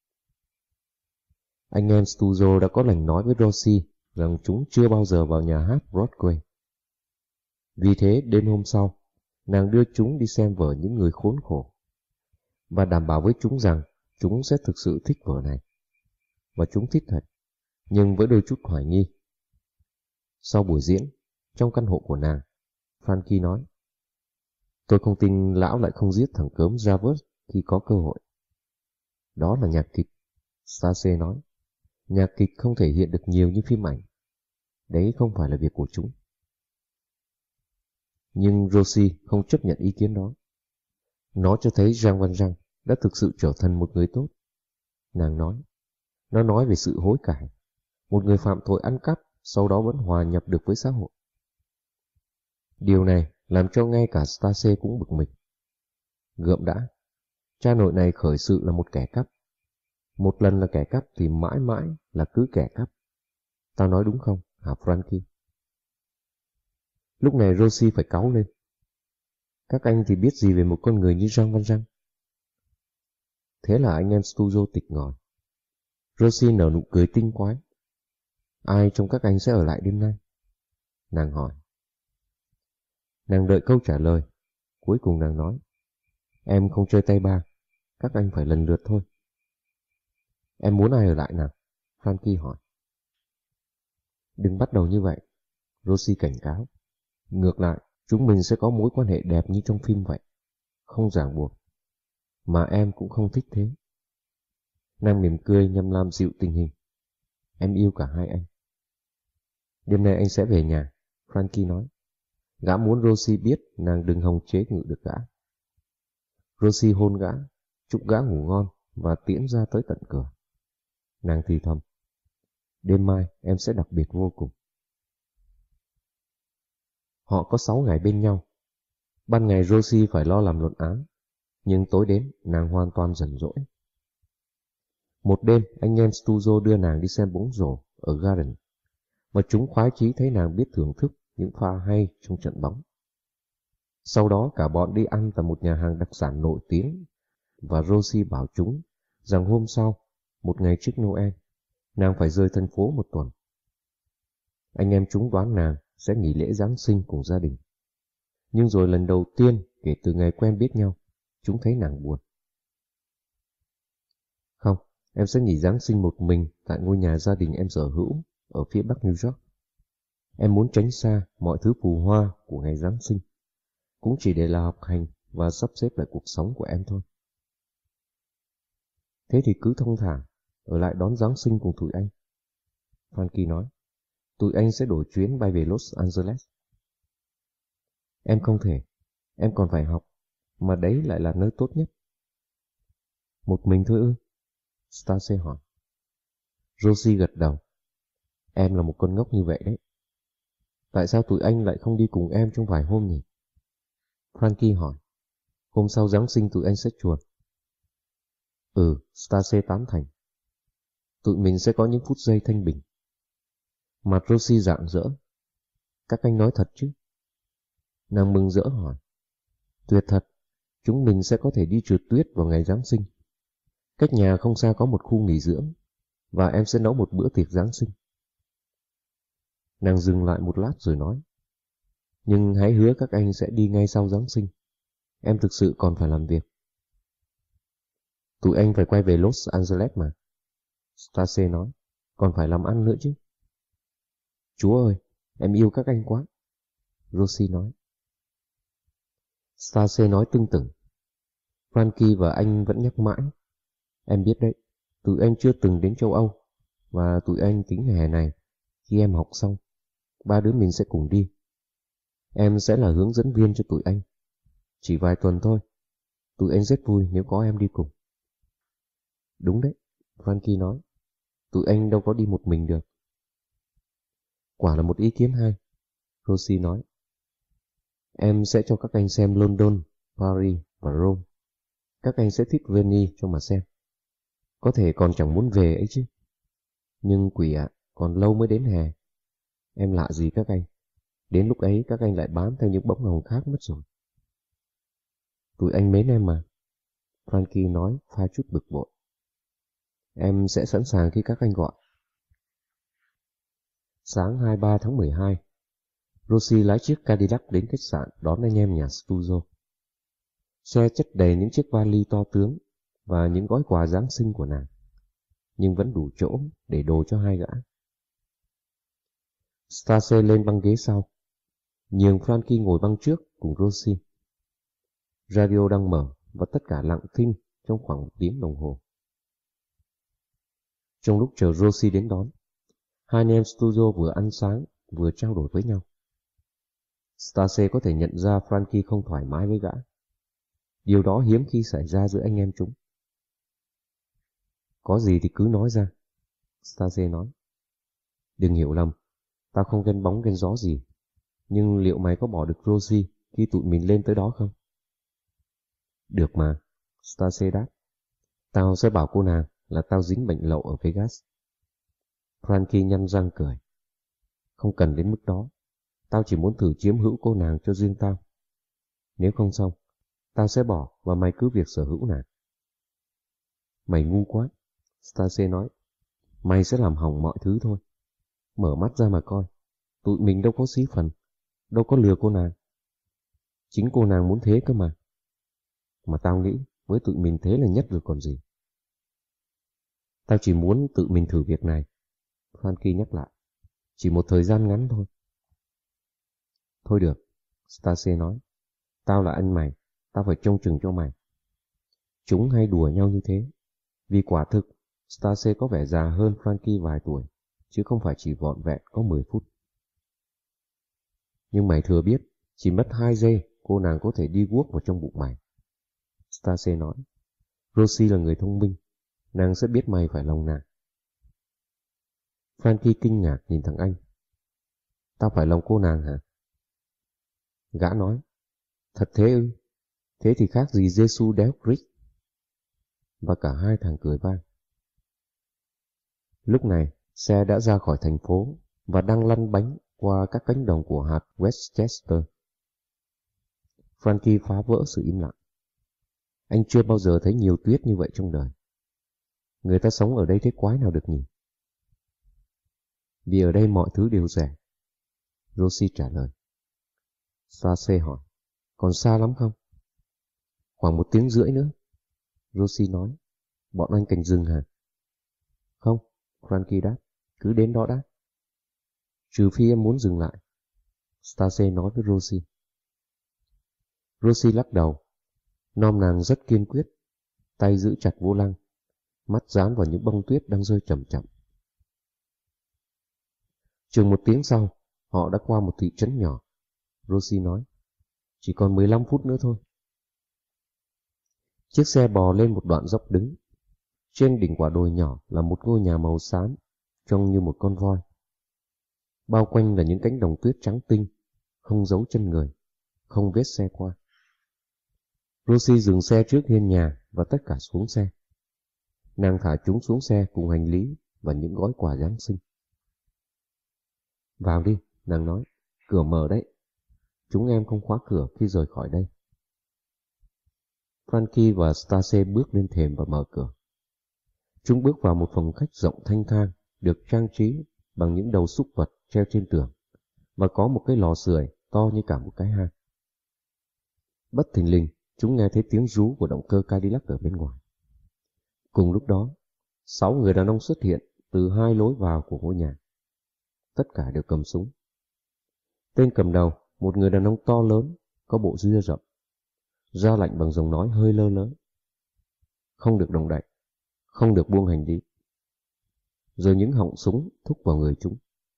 Anh em Stuzo đã có lành nói với Rosie rằng chúng chưa bao giờ vào nhà hát Broadway. Vì thế đêm hôm sau, nàng đưa chúng đi xem vở Những Người Khốn Khổ, và đảm bảo với chúng rằng chúng sẽ thực sự thích vở này. Và chúng thích thật, nhưng với đôi chút hoài nghi. Sau buổi diễn, trong căn hộ của nàng, Frankie nói, tôi không tin lão lại không giết thằng cớm Javert khi có cơ hội. Đó là nhạc kịch, Stacy nói. Nhạc kịch không thể hiện được nhiều như phim ảnh. Đấy không phải là việc của chúng. Nhưng Rosie không chấp nhận ý kiến đó. Nó cho thấy Jean Valjean đã thực sự trở thành một người tốt. Nàng nói, nó nói về sự hối cải, một người phạm tội ăn cắp, sau đó vẫn hòa nhập được với xã hội. Điều này làm cho ngay cả Stacy cũng bực mình. Gượm đã, cha nội này khởi sự là một kẻ cắp. Một lần là kẻ cắp thì mãi mãi là cứ kẻ cắp. Tao nói đúng không, hả Frankie? Lúc này Rosie phải cáu lên. Các anh thì biết gì về một con người như Jean Valjean? Thế là anh em Studio tịch ngòi. Rosie nở nụ cười tinh quái. Ai trong các anh sẽ ở lại đêm nay? Nàng hỏi. Nàng đợi câu trả lời. Cuối cùng nàng nói, em không chơi tay ba, các anh phải lần lượt thôi. Em muốn ai ở lại nào? Frankie hỏi. Đừng bắt đầu như vậy, Rosie cảnh cáo. Ngược lại, chúng mình sẽ có mối quan hệ đẹp như trong phim vậy. Không ràng buộc. Mà em cũng không thích thế. Nàng mỉm cười nhằm làm dịu tình hình. Em yêu cả hai anh. Đêm nay anh sẽ về nhà, Frankie nói. Gã muốn Rosie biết nàng đừng hòng chế ngự được gã. Rosie hôn gã, chúc gã ngủ ngon và tiễn ra tới tận cửa. Nàng thì thầm. Đêm mai em sẽ đặc biệt vô cùng. Họ có sáu ngày bên nhau. Ban ngày Rosie phải lo làm luận án, nhưng tối đến nàng hoàn toàn rảnh rỗi. Một đêm anh em Stuzo đưa nàng đi xem bóng rổ ở Garden, và chúng khoái chí thấy nàng biết thưởng thức những pha hay trong trận bóng. Sau đó cả bọn đi ăn tại một nhà hàng đặc sản nổi tiếng, và Rosie bảo chúng rằng hôm sau, một ngày trước Noel, nàng phải rời thành phố một tuần. Anh em chúng đoán nàng sẽ nghỉ lễ Giáng sinh cùng gia đình. Nhưng rồi lần đầu tiên kể từ ngày quen biết nhau, chúng thấy nàng buồn. Không, em sẽ nghỉ Giáng sinh một mình tại ngôi nhà gia đình em sở hữu ở phía bắc New York. Em muốn tránh xa mọi thứ phù hoa của ngày Giáng sinh, cũng chỉ để là học hành và sắp xếp lại cuộc sống của em thôi. Thế thì cứ thông thả, ở lại đón Giáng sinh cùng tụi anh. Frankie nói, tụi anh sẽ đổi chuyến bay về Los Angeles. Em không thể, em còn phải học, mà đấy lại là nơi tốt nhất. Một mình thôi ư? Stacy hỏi. Rosie gật đầu. Em là một con ngốc như vậy đấy. Tại sao tụi anh lại không đi cùng em trong vài hôm nhỉ? Frankie hỏi. Hôm sau Giáng sinh tụi anh sẽ chuồn. Ừ, Stacy tán thành. Tụi mình sẽ có những phút giây thanh bình. Mặt Rosie rạng rỡ. Các anh nói thật chứ? Nàng mừng rỡ hỏi. Tuyệt thật, chúng mình sẽ có thể đi trượt tuyết vào ngày Giáng sinh. Cách nhà không xa có một khu nghỉ dưỡng, và em sẽ nấu một bữa tiệc Giáng sinh. Nàng dừng lại một lát rồi nói. Nhưng hãy hứa các anh sẽ đi ngay sau Giáng sinh. Em thực sự còn phải làm việc. Tụi anh phải quay về Los Angeles mà. Stacy nói. Còn phải làm ăn nữa chứ. Chúa ơi, em yêu các anh quá. Rosie nói. Stacy nói tưng tửng. Frankie và anh vẫn nhắc mãi. Em biết đấy, tụi anh chưa từng đến châu Âu, và tụi anh tính hè này, khi em học xong, ba đứa mình sẽ cùng đi. Em sẽ là hướng dẫn viên cho tụi anh. Chỉ vài tuần thôi. Tụi anh rất vui nếu có em đi cùng. Đúng đấy, Frankie nói. Tụi anh đâu có đi một mình được. Quả là một ý kiến hay, Rosie nói. Em sẽ cho các anh xem London, Paris và Rome. Các anh sẽ thích Venice cho mà xem. Có thể còn chẳng muốn về ấy chứ. Nhưng quỷ ạ, còn lâu mới đến hè. Em lạ gì các anh. Đến lúc ấy các anh lại bám theo những bóng hồng khác mất rồi. Tụi anh mến em mà, Frankie nói pha chút bực bội. Em sẽ sẵn sàng khi các anh gọi. Sáng hai mươi ba tháng mười hai, Rosie lái chiếc Cadillac đến khách sạn đón anh em nhà Stuzo. Xe chất đầy những chiếc vali to tướng và những gói quà Giáng sinh của nàng, nhưng vẫn đủ chỗ để đồ cho hai gã. Stacy lên băng ghế sau, nhường Frankie ngồi băng trước cùng Rosie. Radio đang mở và tất cả lặng thinh trong khoảng một tiếng đồng hồ. Trong lúc chờ Rosie đến đón, hai anh em Studio vừa ăn sáng vừa trao đổi với nhau. Stacy có thể nhận ra Frankie không thoải mái với gã. Điều đó hiếm khi xảy ra giữa anh em chúng. Có gì thì cứ nói ra, Stacy nói. Đừng hiểu lầm, tao không ghen bóng ghen gió gì. Nhưng liệu mày có bỏ được Rosie khi tụi mình lên tới đó không? Được mà, Stacy đáp. Tao sẽ bảo cô nàng là tao dính bệnh lậu ở Vegas. Frankie nhăn răng cười. Không cần đến mức đó. Tao chỉ muốn thử chiếm hữu cô nàng cho riêng tao. Nếu không xong, tao sẽ bỏ và mày cứ việc sở hữu nàng. Mày ngu quá, Stacy nói. Mày sẽ làm hỏng mọi thứ thôi. Mở mắt ra mà coi. Tụi mình đâu có xí phần, đâu có lừa cô nàng. Chính cô nàng muốn thế cơ mà. Mà tao nghĩ với tụi mình thế là nhất rồi còn gì. Tao chỉ muốn tự mình thử việc này, Frankie nhắc lại. Chỉ một thời gian ngắn thôi. Thôi được, Stacy nói. Tao là anh mày, tao phải trông chừng cho mày. Chúng hay đùa nhau như thế. Vì quả thực, Stacy có vẻ già hơn Frankie vài tuổi, chứ không phải chỉ vỏn vẹn có mười phút. Nhưng mày thừa biết, chỉ mất hai giây cô nàng có thể đi guốc vào trong bụng mày. Stacy nói. Rosie là người thông minh, nàng sẽ biết mày phải lòng nàng. Frankie kinh ngạc nhìn thằng anh. Tao phải lòng cô nàng hả? Gã nói. Thật thế ư? Thế thì khác gì Giê-xu đéo Christ. Và cả hai thằng cười vang. Lúc này, xe đã ra khỏi thành phố và đang lăn bánh qua các cánh đồng của hạt Westchester. Frankie phá vỡ sự im lặng. Anh chưa bao giờ thấy nhiều tuyết như vậy trong đời. Người ta sống ở đây thế quái nào được nhỉ? Vì ở đây mọi thứ đều rẻ, Rosie trả lời. Stacy hỏi, còn xa lắm không? Khoảng một tiếng rưỡi nữa, Rosie nói. Bọn anh canh rừng hả? Không, Frankie đáp, cứ đến đó đã. Trừ phi em muốn dừng lại, Stacy nói với Rosie. Rosie lắc đầu. Nom nàng rất kiên quyết, tay giữ chặt vô lăng, mắt dán vào những bông tuyết đang rơi chậm chậm. Chừng một tiếng sau, họ đã qua một thị trấn nhỏ. Rosie nói, chỉ còn mười lăm phút nữa thôi. Chiếc xe bò lên một đoạn dốc đứng. Trên đỉnh quả đồi nhỏ là một ngôi nhà màu xám, trông như một con voi. Bao quanh là những cánh đồng tuyết trắng tinh, không dấu chân người, không vết xe qua. Rosie dừng xe trước hiên nhà và tất cả xuống xe. Nàng thả chúng xuống xe cùng hành lý và những gói quà Giáng sinh. Vào đi, nàng nói, cửa mở đấy. Chúng em không khóa cửa khi rời khỏi đây. Frankie và Stacy bước lên thềm và mở cửa. Chúng bước vào một phòng khách rộng thanh thang, được trang trí bằng những đầu súc vật treo trên tường, và có một cái lò sưởi to như cả một cái hang. Bất thình lình, chúng nghe thấy tiếng rú của động cơ Cadillac ở bên ngoài. Cùng lúc đó, sáu người đàn ông xuất hiện từ hai lối vào của ngôi nhà. Tất cả đều cầm súng. Tên cầm đầu, một người đàn ông to lớn, có bộ ria rậm, ra lệnh bằng giọng nói hơi lơ lớ. Không được động đậy, không được buông hành lý. Rồi những họng súng thúc vào người chúng.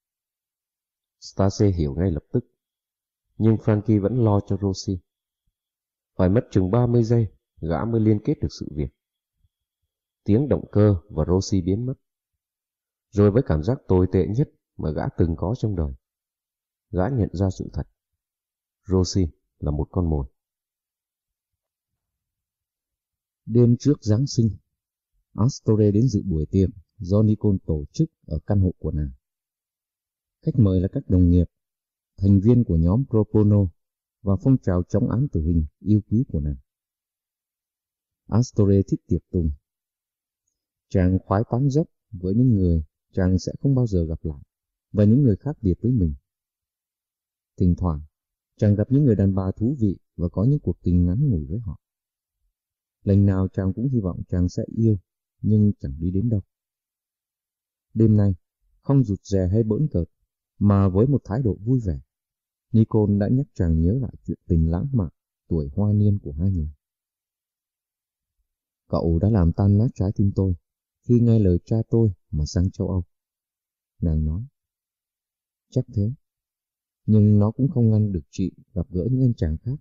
Stacy hiểu ngay lập tức, nhưng Frankie vẫn lo cho Rosie. Phải mất chừng ba mươi giây, gã mới liên kết được sự việc. Tiếng động cơ và Rosie biến mất. Rồi với cảm giác tồi tệ nhất mà gã từng có trong đời, gã nhận ra sự thật. Rosie là một con mồi. Đêm trước Giáng sinh, Astore đến dự buổi tiệc do Nicole tổ chức ở căn hộ của nàng. Khách mời là các đồng nghiệp, thành viên của nhóm Pro Bono và phong trào chống án tử hình yêu quý của nàng. Astore thích tiệc tùng. Chàng khoái tán dốc với những người chàng sẽ không bao giờ gặp lại và những người khác biệt với mình. Thỉnh thoảng, chàng gặp những người đàn bà thú vị và có những cuộc tình ngắn ngủi với họ. Lần nào chàng cũng hy vọng chàng sẽ yêu, nhưng chẳng đi đến đâu. Đêm nay, không rụt rè hay bỡn cợt, mà với một thái độ vui vẻ, Nicole đã nhắc chàng nhớ lại chuyện tình lãng mạn, tuổi hoa niên của hai người. Cậu đã làm tan nát trái tim tôi khi nghe lời cha tôi mà sang châu Âu. Nàng nói. Chắc thế, nhưng nó cũng không ngăn được chị gặp gỡ những anh chàng khác.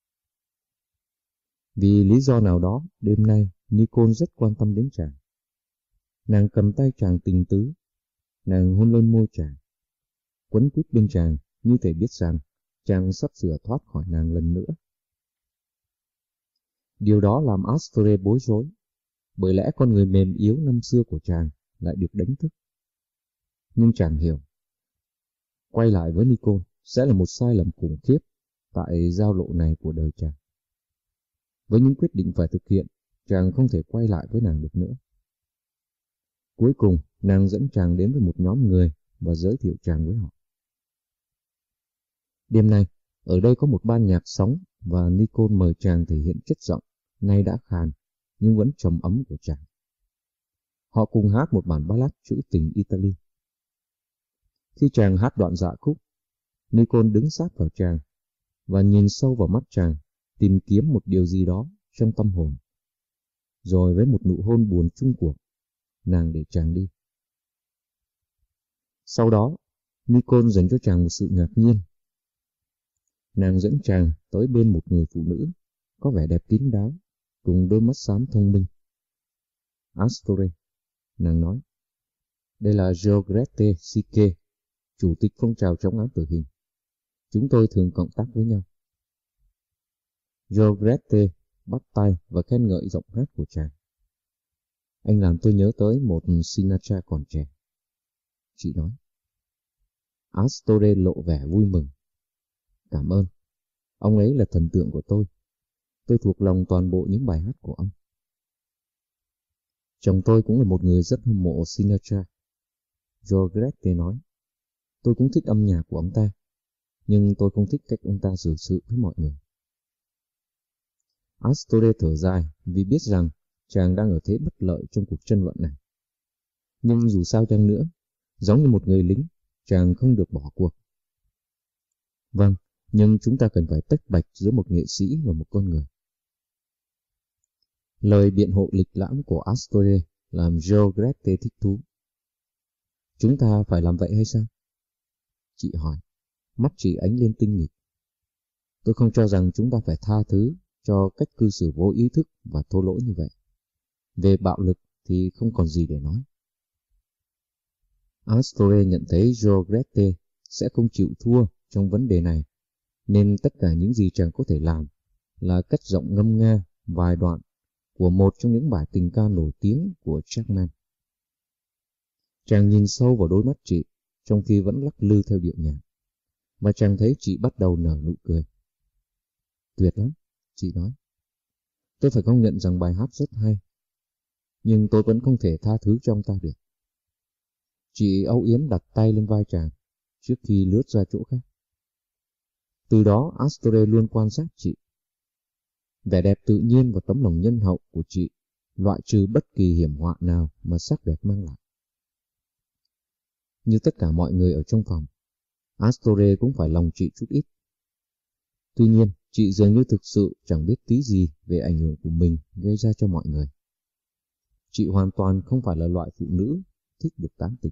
Vì lý do nào đó, đêm nay Nicole rất quan tâm đến chàng. Nàng cầm tay chàng tình tứ, nàng hôn lên môi chàng, quấn quýt bên chàng như thể biết rằng chàng sắp sửa thoát khỏi nàng lần nữa. Điều đó làm Astore bối rối, bởi lẽ con người mềm yếu năm xưa của chàng lại được đánh thức. Nhưng chàng hiểu, quay lại với Nicole sẽ là một sai lầm khủng khiếp tại giao lộ này của đời chàng. Với những quyết định phải thực hiện, chàng không thể quay lại với nàng được nữa. Cuối cùng, nàng dẫn chàng đến với một nhóm người và giới thiệu chàng với họ. Đêm nay, ở đây có một ban nhạc sống và Nicole mời chàng thể hiện chất giọng, nay đã khàn, nhưng vẫn trầm ấm của chàng. Họ cùng hát một bản ballad trữ tình Italy. Khi chàng hát đoạn dạ khúc, Nicole đứng sát vào chàng và nhìn sâu vào mắt chàng, tìm kiếm một điều gì đó trong tâm hồn. Rồi với một nụ hôn buồn chung cuộc, nàng để chàng đi. Sau đó, Nicole dành cho chàng một sự ngạc nhiên. Nàng dẫn chàng tới bên một người phụ nữ, có vẻ đẹp kín đáo, cùng đôi mắt xám thông minh. Astore, nàng nói, đây là Georgette Sike, chủ tịch phong trào chống án tử hình. Chúng tôi thường cộng tác với nhau. Georgette bắt tay và khen ngợi giọng hát của chàng. Anh làm tôi nhớ tới một Sinatra còn trẻ. Chị nói. Astore lộ vẻ vui mừng. Cảm ơn. Ông ấy là thần tượng của tôi. Tôi thuộc lòng toàn bộ những bài hát của ông. Chồng tôi cũng là một người rất hâm mộ Sinatra. Georgette nói. Tôi cũng thích âm nhạc của ông ta, nhưng tôi không thích cách ông ta xử sự với mọi người. Astore thở dài vì biết rằng chàng đang ở thế bất lợi trong cuộc tranh luận này. Nhưng dù sao chăng nữa, giống như một người lính, chàng không được bỏ cuộc. Vâng, nhưng chúng ta cần phải tách bạch giữa một nghệ sĩ và một con người. Lời biện hộ lịch lãm của Astore làm Georgette thích thú. Chúng ta phải làm vậy hay sao? Chị hỏi, mắt chị ánh lên tinh nghịch. Tôi không cho rằng chúng ta phải tha thứ cho cách cư xử vô ý thức và thô lỗ như vậy. Về bạo lực thì không còn gì để nói. Astore nhận thấy Georgette sẽ không chịu thua trong vấn đề này, nên tất cả những gì chàng có thể làm là cất giọng ngâm nga vài đoạn của một trong những bài tình ca nổi tiếng của Chapman. Chàng nhìn sâu vào đôi mắt chị trong khi vẫn lắc lư theo điệu nhạc, và chàng thấy chị bắt đầu nở nụ cười. Tuyệt lắm, chị nói. Tôi phải công nhận rằng bài hát rất hay, nhưng tôi vẫn không thể tha thứ cho ông ta được. Chị âu yếm đặt tay lên vai chàng trước khi lướt ra chỗ khác. Từ đó Astore luôn quan sát chị. Vẻ đẹp tự nhiên và tấm lòng nhân hậu của chị loại trừ bất kỳ hiểm họa nào mà sắc đẹp mang lại. Như tất cả mọi người ở trong phòng, Astore cũng phải lòng chị chút ít. Tuy nhiên, chị dường như thực sự chẳng biết tí gì về ảnh hưởng của mình gây ra cho mọi người. Chị hoàn toàn không phải là loại phụ nữ thích được tán tỉnh.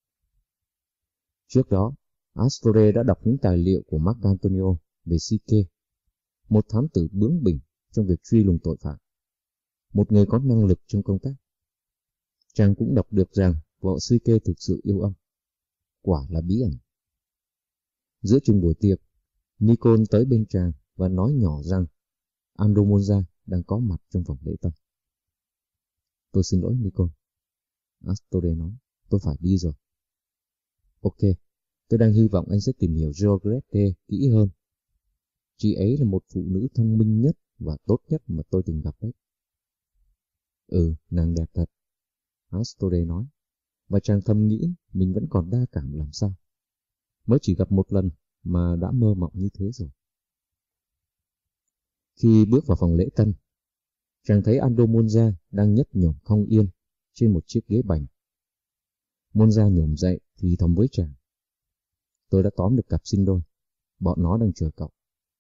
Trước đó, Astore đã đọc những tài liệu của Marc Antonio về Psyche, một thám tử bướng bỉnh trong việc truy lùng tội phạm, một người có năng lực trong công tác. Chàng cũng đọc được rằng vợ Psyche thực sự yêu ông. Quả là bí ẩn. Giữa chừng buổi tiệc, Nicole tới bên chàng và nói nhỏ rằng Andomonza đang có mặt trong phòng lễ tân. Tôi xin lỗi Nicole, Astore nói, tôi phải đi rồi. Ok, tôi đang hy vọng anh sẽ tìm hiểu Georgette kỹ hơn. Chị ấy là một phụ nữ thông minh nhất và tốt nhất mà tôi từng gặp đấy. Ừ, nàng đẹp thật, Astore nói, và chàng thầm nghĩ mình vẫn còn đa cảm làm sao. Mới chỉ gặp một lần mà đã mơ mộng như thế rồi. Khi bước vào phòng lễ tân, chàng thấy Andomonza đang nhấp nhổm không yên trên một chiếc ghế bành. Monza nhổm dậy thì thầm với chàng. Tôi đã tóm được cặp sinh đôi, bọn nó đang chờ cậu.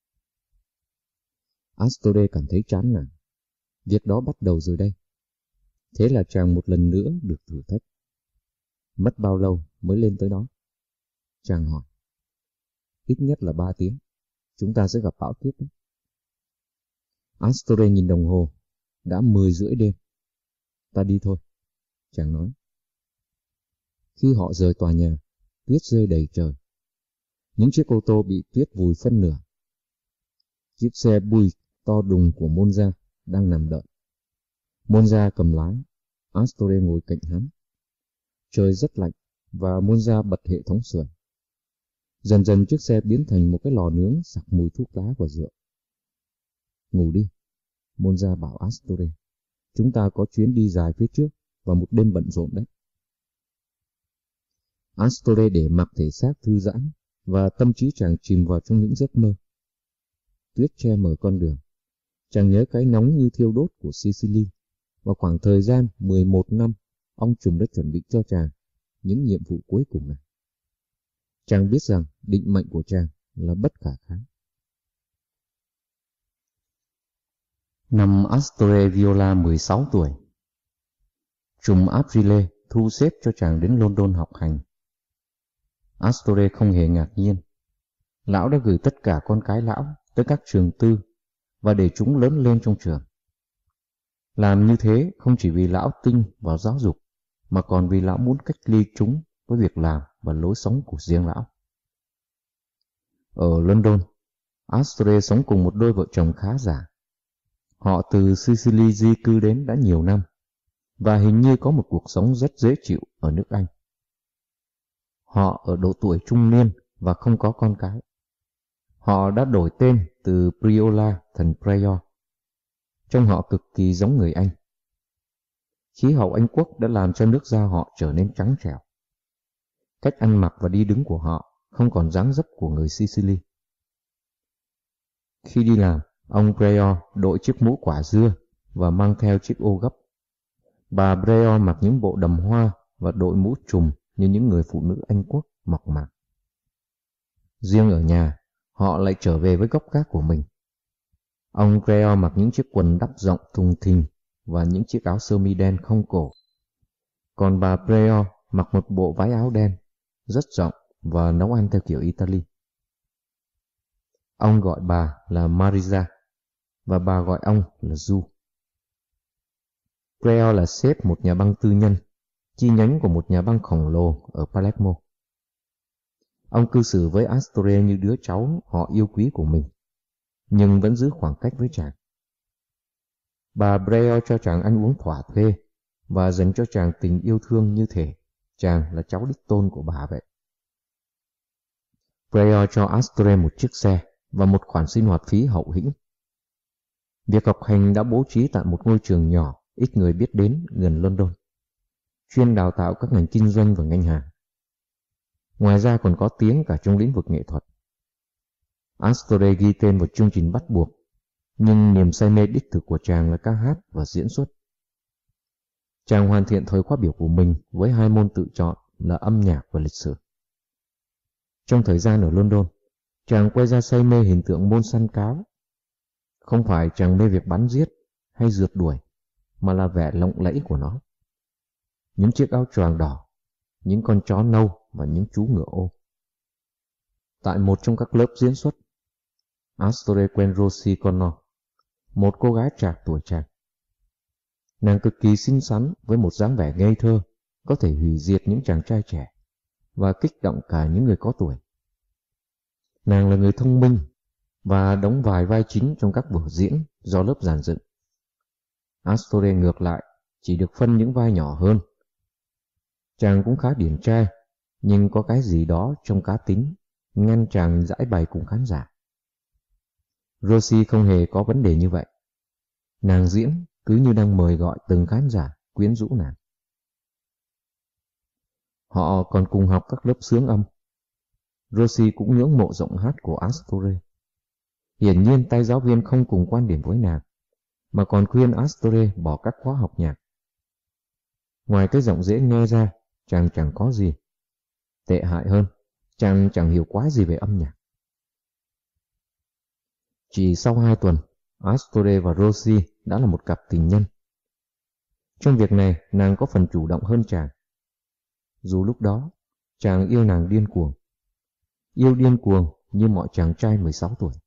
Astore cảm thấy chán nản. Việc đó bắt đầu rồi đây. Thế là chàng một lần nữa được thử thách. Mất bao lâu mới lên tới đó? Chàng hỏi. Ít nhất là ba tiếng. Chúng ta sẽ gặp bão tuyết đấy. Astore nhìn đồng hồ. Đã mười rưỡi đêm. Ta đi thôi, chàng nói. Khi họ rời tòa nhà, tuyết rơi đầy trời. Những chiếc ô tô bị tuyết vùi phân nửa. Chiếc xe Buick to đùng của Monza đang nằm đợi. Monza cầm lái, Astore ngồi cạnh hắn. Trời rất lạnh và Monza bật hệ thống sưởi. Dần dần chiếc xe biến thành một cái lò nướng sặc mùi thuốc lá và rượu. Ngủ đi, Monza bảo Astore. Chúng ta có chuyến đi dài phía trước và một đêm bận rộn đấy. Astore để mặc thể xác thư giãn và tâm trí chàng chìm vào trong những giấc mơ. Tuyết che mờ con đường. Chàng nhớ cái nóng như thiêu đốt của Sicily và khoảng thời gian mười một năm ông trùm đã chuẩn bị cho chàng những nhiệm vụ cuối cùng này. Chàng biết rằng định mệnh của chàng là bất khả kháng. Năm Astore Viola mười sáu tuổi, trùm Aprile thu xếp cho chàng đến London học hành. Astore không hề ngạc nhiên. Lão đã gửi tất cả con cái lão tới các trường tư và để chúng lớn lên trong trường. Làm như thế không chỉ vì lão tin vào giáo dục, mà còn vì lão muốn cách ly chúng với việc làm và lối sống của riêng lão. Ở London, Astore sống cùng một đôi vợ chồng khá giả. Họ từ Sicily di cư đến đã nhiều năm, và hình như có một cuộc sống rất dễ chịu ở nước Anh. Họ ở độ tuổi trung niên và không có con cái. Họ đã đổi tên từ Priola thành Prior. Trông họ cực kỳ giống người Anh. Khí hậu Anh quốc đã làm cho nước da họ trở nên trắng trẻo. Cách ăn mặc và đi đứng của họ không còn dáng dấp của người Sicily. Khi đi làm, ông Prior đội chiếc mũ quả dưa và mang theo chiếc ô gấp. Bà Prior mặc những bộ đầm hoa và đội mũ trùm như những người phụ nữ Anh quốc mộc mạc. Riêng ở nhà, họ lại trở về với gốc gác của mình. Ông Prior mặc những chiếc quần đắp rộng thùng thình và những chiếc áo sơ mi đen không cổ. Còn bà Prior mặc một bộ váy áo đen, rất rộng và nấu ăn theo kiểu Italy. Ông gọi bà là Marisa và bà gọi ông là Du. Prior là sếp một nhà băng tư nhân, chi nhánh của một nhà băng khổng lồ ở Palermo. Ông cư xử với Astore như đứa cháu họ yêu quý của mình. nhưng vẫn giữ khoảng cách với chàng. Bà Breyer cho chàng ăn uống thỏa thuê và dành cho chàng tình yêu thương như thể chàng là cháu đích tôn của bà vậy. Breyer cho Astorre một chiếc xe và một khoản sinh hoạt phí hậu hĩnh. Việc học hành đã bố trí tại một ngôi trường nhỏ ít người biết đến gần London, chuyên đào tạo các ngành kinh doanh và ngành hàng. Ngoài ra còn có tiếng cả trong lĩnh vực nghệ thuật. Astorre ghi tên vào chương trình bắt buộc, nhưng niềm say mê đích thực của chàng là ca hát và diễn xuất. Chàng hoàn thiện thời khóa biểu của mình với hai môn tự chọn là âm nhạc và lịch sử. Trong thời gian ở London, chàng quay ra say mê hình tượng môn săn cáo. Không phải chàng mê việc bắn giết hay rượt đuổi, mà là vẻ lộng lẫy của nó. Những chiếc áo choàng đỏ, những con chó nâu và những chú ngựa ô. Tại một trong các lớp diễn xuất, Astorre quen Rosie Connor, một cô gái trạc tuổi chàng. Nàng cực kỳ xinh xắn với một dáng vẻ ngây thơ, có thể hủy diệt những chàng trai trẻ và kích động cả những người có tuổi. Nàng là người thông minh và đóng vài vai chính trong các vở diễn do lớp dàn dựng. Astorre ngược lại chỉ được phân những vai nhỏ hơn. Chàng cũng khá điển trai, nhưng có cái gì đó trong cá tính ngăn chàng giải bày cùng khán giả. Rosie không hề có vấn đề như vậy. Nàng diễn cứ như đang mời gọi từng khán giả quyến rũ nàng. Họ còn cùng học các lớp xướng âm. Rosie cũng ngưỡng mộ giọng hát của Astorre. Hiển nhiên tay giáo viên không cùng quan điểm với nàng, mà còn khuyên Astorre bỏ các khóa học nhạc. Ngoài cái giọng dễ nghe ra, chàng chẳng có gì. Tệ hại hơn, chàng chẳng hiểu quá gì về âm nhạc. Chỉ sau hai tuần, Astorre và Rosie đã là một cặp tình nhân. Trong việc này, nàng có phần chủ động hơn chàng. Dù lúc đó, chàng yêu nàng điên cuồng. Yêu điên cuồng như mọi chàng trai mười sáu tuổi.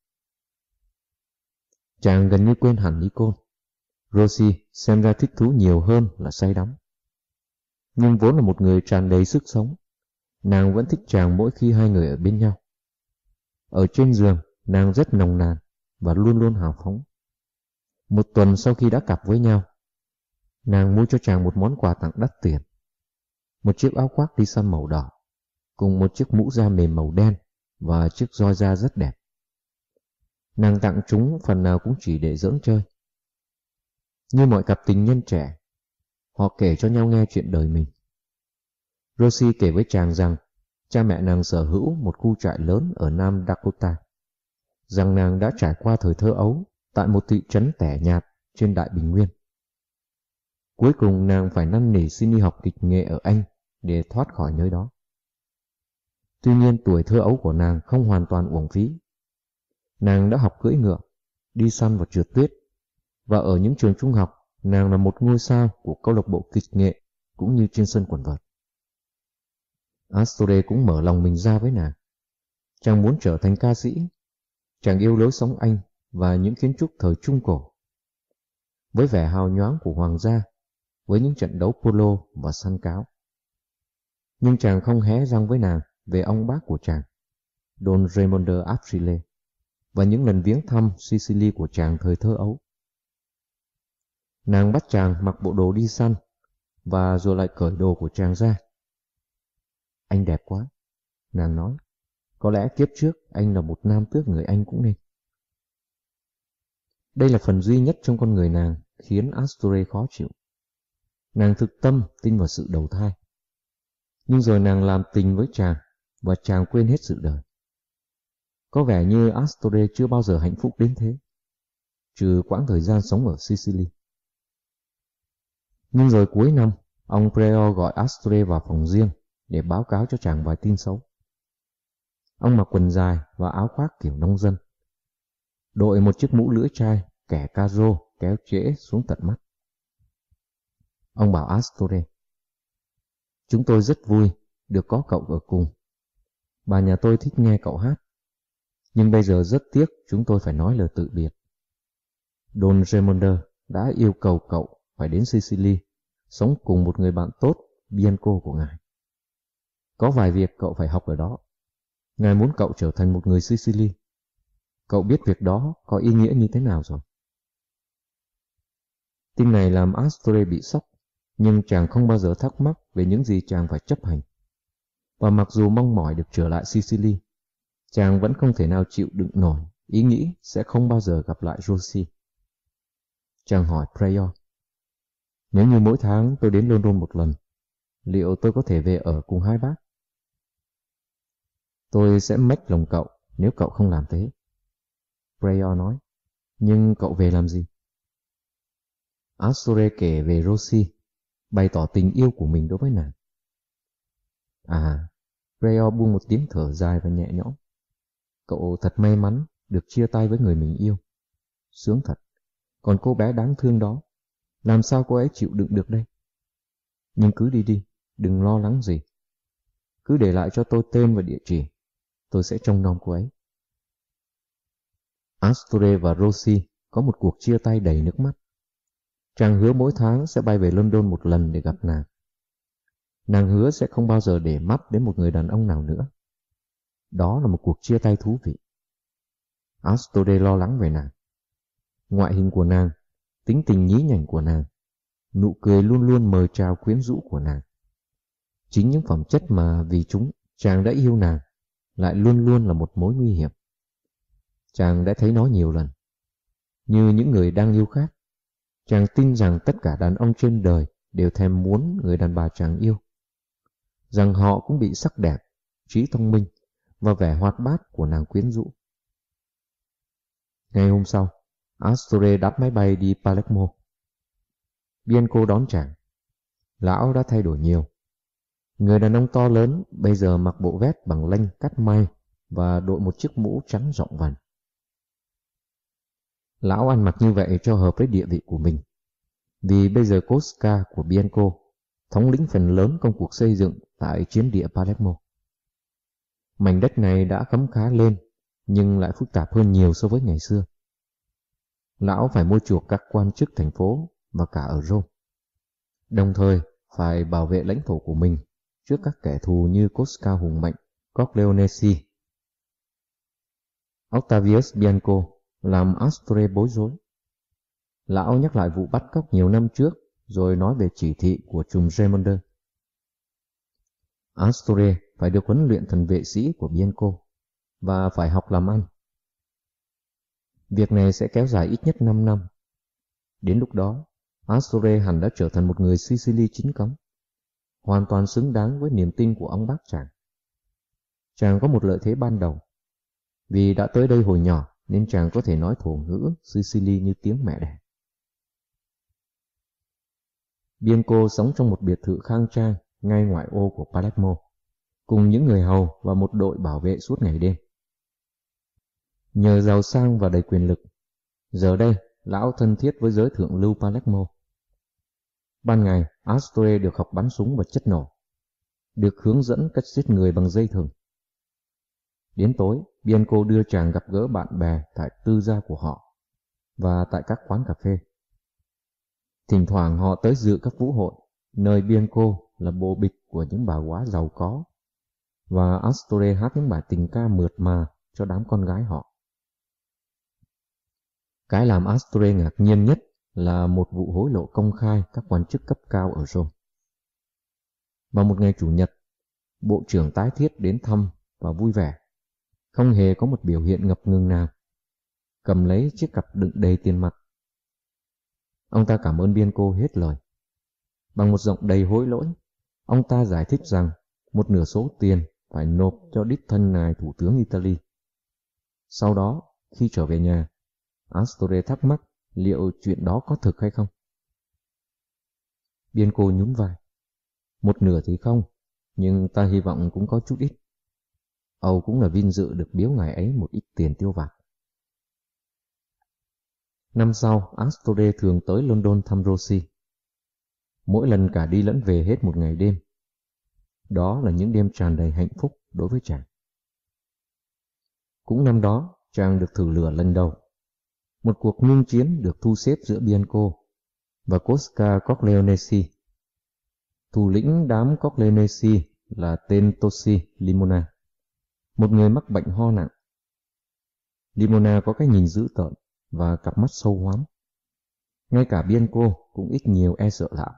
Chàng gần như quên hẳn Nicole. Rosie xem ra thích thú nhiều hơn là say đắm. Nhưng vốn là một người tràn đầy sức sống, nàng vẫn thích chàng mỗi khi hai người ở bên nhau. Ở trên giường, nàng rất nồng nàn và luôn luôn hào phóng. Một tuần sau khi đã cặp với nhau, nàng mua cho chàng một món quà tặng đắt tiền. Một chiếc áo khoác đi săn màu đỏ, cùng một chiếc mũ da mềm màu đen và chiếc roi da rất đẹp. Nàng tặng chúng phần nào cũng chỉ để giỡn chơi. Như mọi cặp tình nhân trẻ, họ kể cho nhau nghe chuyện đời mình. Rosie kể với chàng rằng cha mẹ nàng sở hữu một khu trại lớn ở Nam Dakota, rằng nàng đã trải qua thời thơ ấu tại một thị trấn tẻ nhạt trên Đại Bình Nguyên. Cuối cùng nàng phải năn nỉ xin đi học kịch nghệ ở Anh để thoát khỏi nơi đó. Tuy nhiên tuổi thơ ấu của nàng không hoàn toàn uổng phí. Nàng đã học cưỡi ngựa, đi săn và trượt tuyết, và ở những trường trung học, nàng là một ngôi sao của câu lạc bộ kịch nghệ cũng như trên sân quần vợt. Astorre cũng mở lòng mình ra với nàng. Chàng muốn trở thành ca sĩ. Chàng yêu lối sống Anh và những kiến trúc thời Trung Cổ. Với vẻ hào nhoáng của hoàng gia, với những trận đấu polo và săn cáo. Nhưng chàng không hé răng với nàng về ông bác của chàng, Don Raimondo Aprile, và những lần viếng thăm Sicily của chàng thời thơ ấu. Nàng bắt chàng mặc bộ đồ đi săn, và rồi lại cởi đồ của chàng ra. Anh đẹp quá, nàng nói. Có lẽ kiếp trước anh là một nam tước người Anh cũng nên. Đây là phần duy nhất trong con người nàng khiến Astorre khó chịu. Nàng thực tâm tin vào sự đầu thai. Nhưng rồi nàng làm tình với chàng, và chàng quên hết sự đời. Có vẻ như Astorre chưa bao giờ hạnh phúc đến thế, trừ quãng thời gian sống ở Sicily. Nhưng rồi cuối năm, ông Breyer gọi Astorre vào phòng riêng để báo cáo cho chàng vài tin xấu. Ông mặc quần dài và áo khoác kiểu nông dân, đội một chiếc mũ lưỡi chai kẻ ca rô kéo trễ xuống tận mắt. Ông bảo Astorre: "Chúng tôi rất vui được có cậu ở cùng. Bà nhà tôi thích nghe cậu hát. Nhưng bây giờ rất tiếc chúng tôi phải nói lời tự biệt. Don Raimondo đã yêu cầu cậu phải đến Sicily, sống cùng một người bạn tốt, Bianco của ngài. Có vài việc cậu phải học ở đó. Ngài muốn cậu trở thành một người Sicily. Cậu biết việc đó có ý nghĩa như thế nào rồi? Tin này làm Astorre bị sốc, nhưng chàng không bao giờ thắc mắc về những gì chàng phải chấp hành. Và mặc dù mong mỏi được trở lại Sicily, chàng vẫn không thể nào chịu đựng nổi ý nghĩ sẽ không bao giờ gặp lại Rosie. Chàng hỏi Prior, nếu như mỗi tháng tôi đến London một lần, liệu tôi có thể về ở cùng hai bác? Tôi sẽ mách lòng cậu nếu cậu không làm thế. Prior nói, nhưng cậu về làm gì? Astorre kể về Rosie, bày tỏ tình yêu của mình đối với nàng. À, Prior buông một tiếng thở dài và nhẹ nhõm. Cậu thật may mắn được chia tay với người mình yêu. Sướng thật. Còn cô bé đáng thương đó, làm sao cô ấy chịu đựng được đây? Nhưng cứ đi đi, đừng lo lắng gì. Cứ để lại cho tôi tên và địa chỉ, tôi sẽ trông nom cô ấy. Astorre và Rosie có một cuộc chia tay đầy nước mắt. Chàng hứa mỗi tháng sẽ bay về London một lần để gặp nàng. Nàng hứa sẽ không bao giờ để mắt đến một người đàn ông nào nữa. Đó là một cuộc chia tay thú vị. Astorre lo lắng về nàng. Ngoại hình của nàng, tính tình nhí nhảnh của nàng, nụ cười luôn luôn mời chào quyến rũ của nàng. Chính những phẩm chất mà vì chúng chàng đã yêu nàng lại luôn luôn là một mối nguy hiểm. Chàng đã thấy nó nhiều lần. Như những người đang yêu khác, chàng tin rằng tất cả đàn ông trên đời đều thèm muốn người đàn bà chàng yêu. Rằng họ cũng bị sắc đẹp, trí thông minh và vẻ hoạt bát của nàng quyến rũ. Ngày hôm sau, Astorre đáp máy bay đi Palermo. Bianco đón chàng. Lão đã thay đổi nhiều. Người đàn ông to lớn bây giờ mặc bộ vest bằng lanh cắt may và đội một chiếc mũ trắng rộng vành. Lão ăn mặc như vậy cho hợp với địa vị của mình. Vì bây giờ Cosca của Bianco thống lĩnh phần lớn công cuộc xây dựng tại chiến địa Palermo. Mảnh đất này đã khấm khá lên, nhưng lại phức tạp hơn nhiều so với ngày xưa. Lão phải mua chuộc các quan chức thành phố và cả ở Rome. Đồng thời phải bảo vệ lãnh thổ của mình trước các kẻ thù như Cosca hùng mạnh, Corleonesi. Octavius Bianco làm Astorre bối rối. Lão nhắc lại vụ bắt cóc nhiều năm trước, rồi nói về chỉ thị của trùm Remonder. Astorre phải được huấn luyện thành vệ sĩ của Bianco và phải học làm ăn. Việc này sẽ kéo dài ít nhất năm năm. Đến lúc đó, Astorre hẳn đã trở thành một người Sicily chính cống, hoàn toàn xứng đáng với niềm tin của ông bác chàng. Chàng có một lợi thế ban đầu. Vì đã tới đây hồi nhỏ nên chàng có thể nói thổ ngữ Sicily như tiếng mẹ đẻ. Bianco sống trong một biệt thự khang trang ngay ngoại ô của Palermo, cùng những người hầu và một đội bảo vệ suốt ngày đêm. Nhờ giàu sang và đầy quyền lực, giờ đây lão thân thiết với giới thượng lưu Palermo. Ban ngày, Astorre được học bắn súng và chất nổ, được hướng dẫn cách giết người bằng dây thừng. Đến tối, Bianco đưa chàng gặp gỡ bạn bè tại tư gia của họ và tại các quán cà phê. Thỉnh thoảng họ tới dự các vũ hội, nơi Bianco là bộ bịch của những bà góa giàu có, và Astorre hát những bài tình ca mượt mà cho đám con gái họ. Cái làm Astorre ngạc nhiên nhất là một vụ hối lộ công khai các quan chức cấp cao ở Rome. Vào một ngày Chủ nhật, Bộ trưởng tái thiết đến thăm và vui vẻ, không hề có một biểu hiện ngập ngừng nào, cầm lấy chiếc cặp đựng đầy tiền mặt. Ông ta cảm ơn Bianco hết lời. Bằng một giọng đầy hối lỗi, ông ta giải thích rằng một nửa số tiền phải nộp cho đích thân ngài thủ tướng Italy. Sau đó, khi trở về nhà, Astorre thắc mắc liệu chuyện đó có thực hay không. Bianco nhún vai. Một nửa thì không, nhưng ta hy vọng cũng có chút ít. Âu cũng là vinh dự được biếu ngài ấy một ít tiền tiêu vặt. Năm sau, Astorre thường tới London thăm Rosie. Mỗi lần cả đi lẫn về hết một ngày đêm. Đó là những đêm tràn đầy hạnh phúc đối với chàng. Cũng năm đó, chàng được thử lửa lần đầu. Một cuộc nghênh chiến được thu xếp giữa Bianco và Cosca Corleonesi. Thủ lĩnh đám Corleonesi là tên Tosi Limona, một người mắc bệnh ho nặng. Limona có cái nhìn dữ tợn và cặp mắt sâu hoắm. Ngay cả Bianco cũng ít nhiều e sợ lão.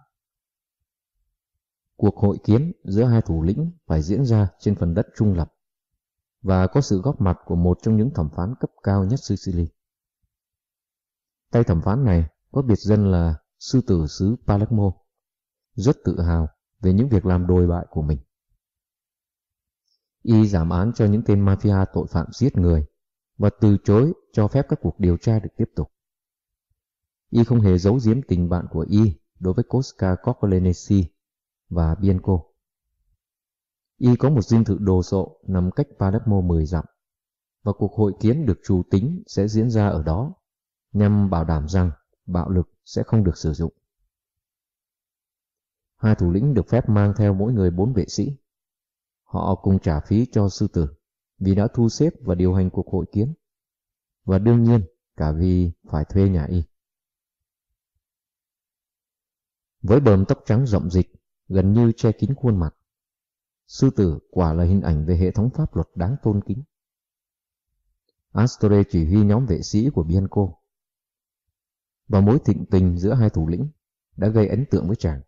Cuộc hội kiến giữa hai thủ lĩnh phải diễn ra trên phần đất trung lập và có sự góp mặt của một trong những thẩm phán cấp cao nhất Sicily. Tay thẩm phán này có biệt danh là sư tử xứ Palermo, rất tự hào về những việc làm đồi bại của mình. Y giảm án cho những tên mafia tội phạm giết người và từ chối cho phép các cuộc điều tra được tiếp tục. Y không hề giấu giếm tình bạn của Y đối với Cosca Corleonesi và Bianco. Y có một dinh thự đồ sộ nằm cách Palermo mười dặm, và cuộc hội kiến được trù tính sẽ diễn ra ở đó, nhằm bảo đảm rằng bạo lực sẽ không được sử dụng. Hai thủ lĩnh được phép mang theo mỗi người bốn vệ sĩ. Họ cùng trả phí cho sư tử vì đã thu xếp và điều hành cuộc hội kiến, và đương nhiên cả vì phải thuê nhà Y. Với bờm tóc trắng rậm dịch gần như che kín khuôn mặt, sư tử quả là hình ảnh về hệ thống pháp luật đáng tôn kính. Astore chỉ huy nhóm vệ sĩ của Bianco, và mối thịnh tình giữa hai thủ lĩnh đã gây ấn tượng với chàng.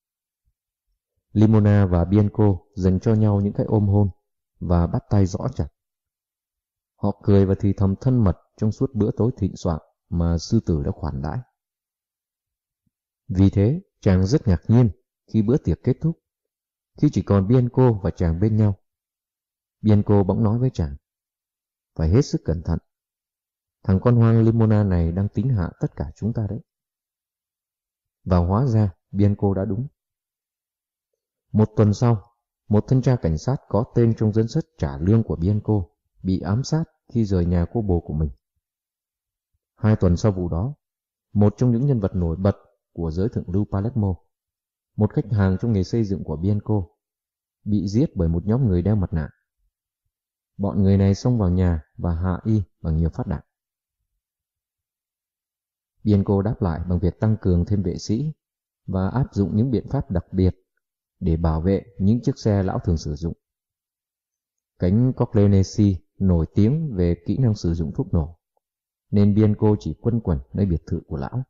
Limona và Bianco dành cho nhau những cái ôm hôn và bắt tay rõ chặt. Họ cười và thì thầm thân mật trong suốt bữa tối thịnh soạn mà sư tử đã khoản đãi. Vì thế, chàng rất ngạc nhiên khi bữa tiệc kết thúc, khi chỉ còn Bianco và chàng bên nhau. Bianco bỗng nói với chàng: "Phải hết sức cẩn thận. Thằng con hoang Limona này đang tính hạ tất cả chúng ta đấy." Và hóa ra Bianco đã đúng. Một tuần sau, một thanh tra cảnh sát có tên trong danh sách trả lương của Bianco bị ám sát khi rời nhà cô bồ của mình. Hai tuần sau vụ đó, một trong những nhân vật nổi bật của giới thượng lưu Palermo, một khách hàng trong nghề xây dựng của Bianco, bị giết bởi một nhóm người đeo mặt nạ. Bọn người này xông vào nhà và hạ Y bằng nhiều phát đạn. Bianco đáp lại bằng việc tăng cường thêm vệ sĩ và áp dụng những biện pháp đặc biệt để bảo vệ những chiếc xe lão thường sử dụng. Cánh Corleonesi nổi tiếng về kỹ năng sử dụng thuốc nổ, nên Bianco chỉ quanh quẩn nơi biệt thự của lão.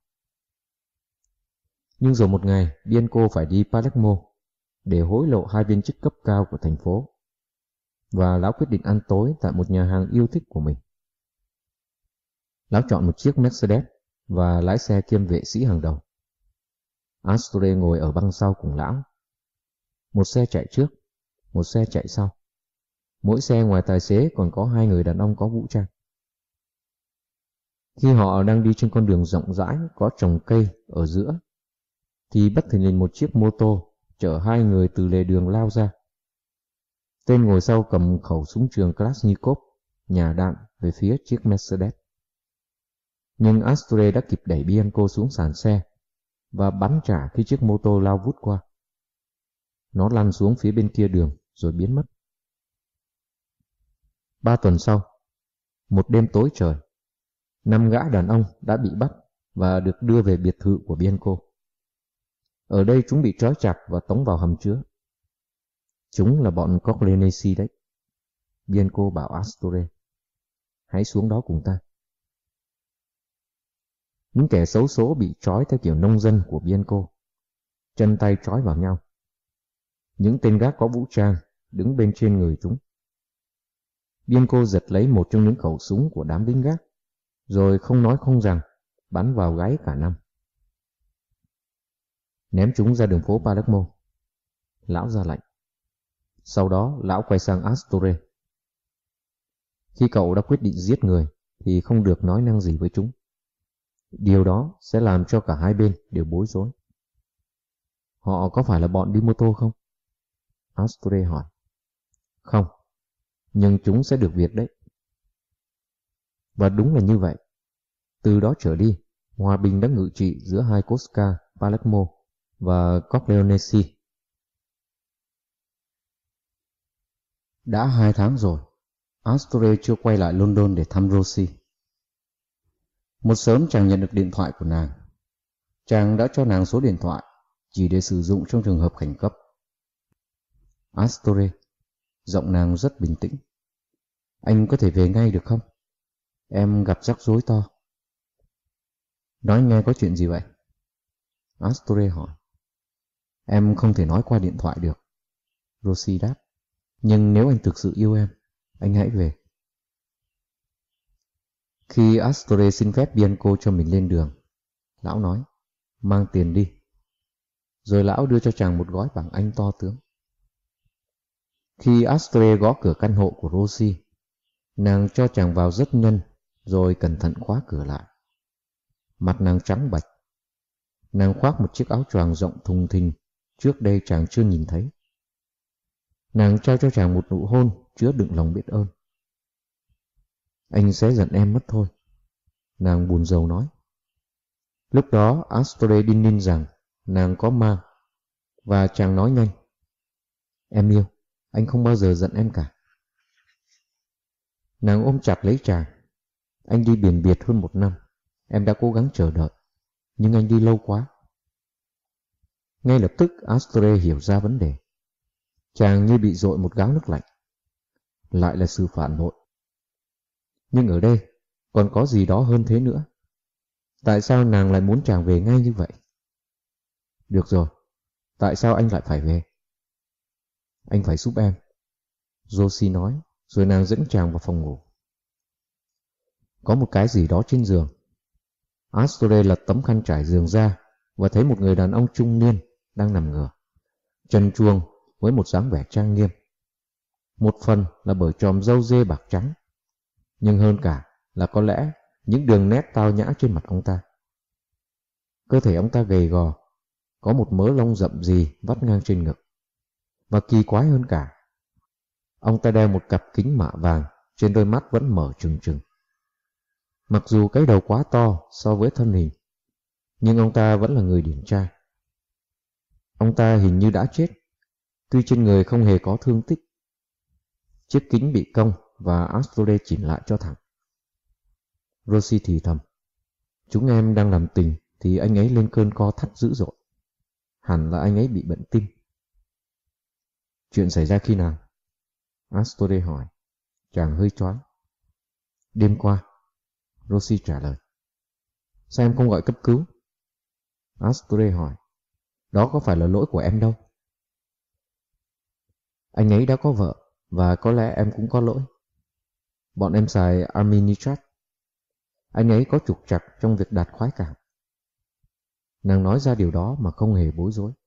Nhưng rồi một ngày, Bianco phải đi Palermo để hối lộ hai viên chức cấp cao của thành phố, và lão quyết định ăn tối tại một nhà hàng yêu thích của mình. Lão chọn một chiếc Mercedes và lái xe kiêm vệ sĩ hàng đầu. Astore ngồi ở băng sau cùng lão. Một xe chạy trước, một xe chạy sau. Mỗi xe ngoài tài xế còn có hai người đàn ông có vũ trang. Khi họ đang đi trên con đường rộng rãi có trồng cây ở giữa, thì bất thình lình một chiếc mô tô chở hai người từ lề đường lao ra. Tên ngồi sau cầm khẩu súng trường Kalashnikov, nhả đạn về phía chiếc Mercedes. Nhưng Astore đã kịp đẩy Bianco xuống sàn xe và bắn trả khi chiếc mô tô lao vút qua. Nó lăn xuống phía bên kia đường rồi biến mất. Ba tuần sau, một đêm tối trời, năm gã đàn ông đã bị bắt và được đưa về biệt thự của Bianco. Ở đây chúng bị trói chặt và tống vào hầm chứa. Chúng là bọn Corleonesi đấy. Bianco bảo Astore: "Hãy xuống đó cùng ta." Những kẻ xấu số bị trói theo kiểu nông dân của Bianco, chân tay trói vào nhau. Những tên gác có vũ trang đứng bên trên người chúng. Bianco giật lấy một trong những khẩu súng của đám lính gác, rồi không nói không rằng bắn vào gáy cả năm. "Ném chúng ra đường phố Palermo," lão ra lệnh. Sau đó lão quay sang Astore: "Khi cậu đã quyết định giết người thì không được nói năng gì với chúng. Điều đó sẽ làm cho cả hai bên đều bối rối." "Họ có phải là bọn đi mô tô không?" Astore hỏi. "Không, nhưng chúng sẽ được việc đấy." Và đúng là như vậy. Từ đó trở đi, hòa bình đã ngự trị giữa hai Cosca, Palermo và Corleonesi. Đã hai tháng rồi, Astore chưa quay lại London để thăm Rosie. Một sớm chàng nhận được điện thoại của nàng. Chàng đã cho nàng số điện thoại chỉ để sử dụng trong trường hợp khẩn cấp. "Astore," giọng nàng rất bình tĩnh, "anh có thể về ngay được không?" Em gặp rắc rối to. Nói nghe có chuyện gì vậy? Astore hỏi. Em không thể nói qua điện thoại được, Rosie đáp. Nhưng nếu anh thực sự yêu em, anh hãy về. Khi Astore xin phép Bianco cho mình lên đường, lão nói, mang tiền đi. Rồi lão đưa cho chàng một gói bảng Anh to tướng. Khi Astore gõ cửa căn hộ của Rosie, nàng cho chàng vào rất nhanh, rồi cẩn thận khóa cửa lại. Mặt nàng trắng bệch. Nàng khoác một chiếc áo choàng rộng thùng thình, trước đây chàng chưa nhìn thấy. Nàng trao cho chàng một nụ hôn chứa đựng lòng biết ơn. Anh sẽ giận em mất thôi, nàng buồn rầu nói. Lúc đó Astore đinh ninh rằng nàng có ma, và chàng nói nhanh. Em yêu, anh không bao giờ giận em cả. Nàng ôm chặt lấy chàng. Anh đi biển biệt hơn một năm, em đã cố gắng chờ đợi, nhưng anh đi lâu quá. Ngay lập tức Astore hiểu ra vấn đề. Chàng như bị dội một gáo nước lạnh. Lại là sự phản bội. Nhưng ở đây còn có gì đó hơn thế nữa. Tại sao nàng lại muốn chàng về ngay như vậy? Được rồi, tại sao anh lại phải về? Anh phải giúp em, Rosie nói, rồi nàng dẫn chàng vào phòng ngủ. Có một cái gì đó trên giường. Astore lật tấm khăn trải giường ra và thấy một người đàn ông trung niên đang nằm ngửa, chân chuông với một dáng vẻ trang nghiêm. Một phần là bởi chòm râu dê bạc trắng, nhưng hơn cả là có lẽ những đường nét tao nhã trên mặt ông ta. Cơ thể ông ta gầy gò, có một mớ lông rậm rì vắt ngang trên ngực. Và kỳ quái hơn cả, ông ta đeo một cặp kính mạ vàng trên đôi mắt vẫn mở trừng trừng. Mặc dù cái đầu quá to so với thân hình, nhưng ông ta vẫn là người điển trai. Ông ta hình như đã chết, tuy trên người không hề có thương tích. Chiếc kính bị cong và Astore chỉnh lại cho thẳng. Rosie thì thầm. Chúng em đang làm tình thì anh ấy lên cơn co thắt dữ dội. Hẳn là anh ấy bị bệnh tim. Chuyện xảy ra khi nào? Astore hỏi. Chàng hơi choáng. Đêm qua, Rosie trả lời. Sao em không gọi cấp cứu? Astore hỏi. Đó có phải là lỗi của em đâu. Anh ấy đã có vợ, và có lẽ em cũng có lỗi. Bọn em xài Arminitrat. Anh ấy có trục trặc trong việc đạt khoái cảm. Nàng nói ra điều đó mà không hề bối rối.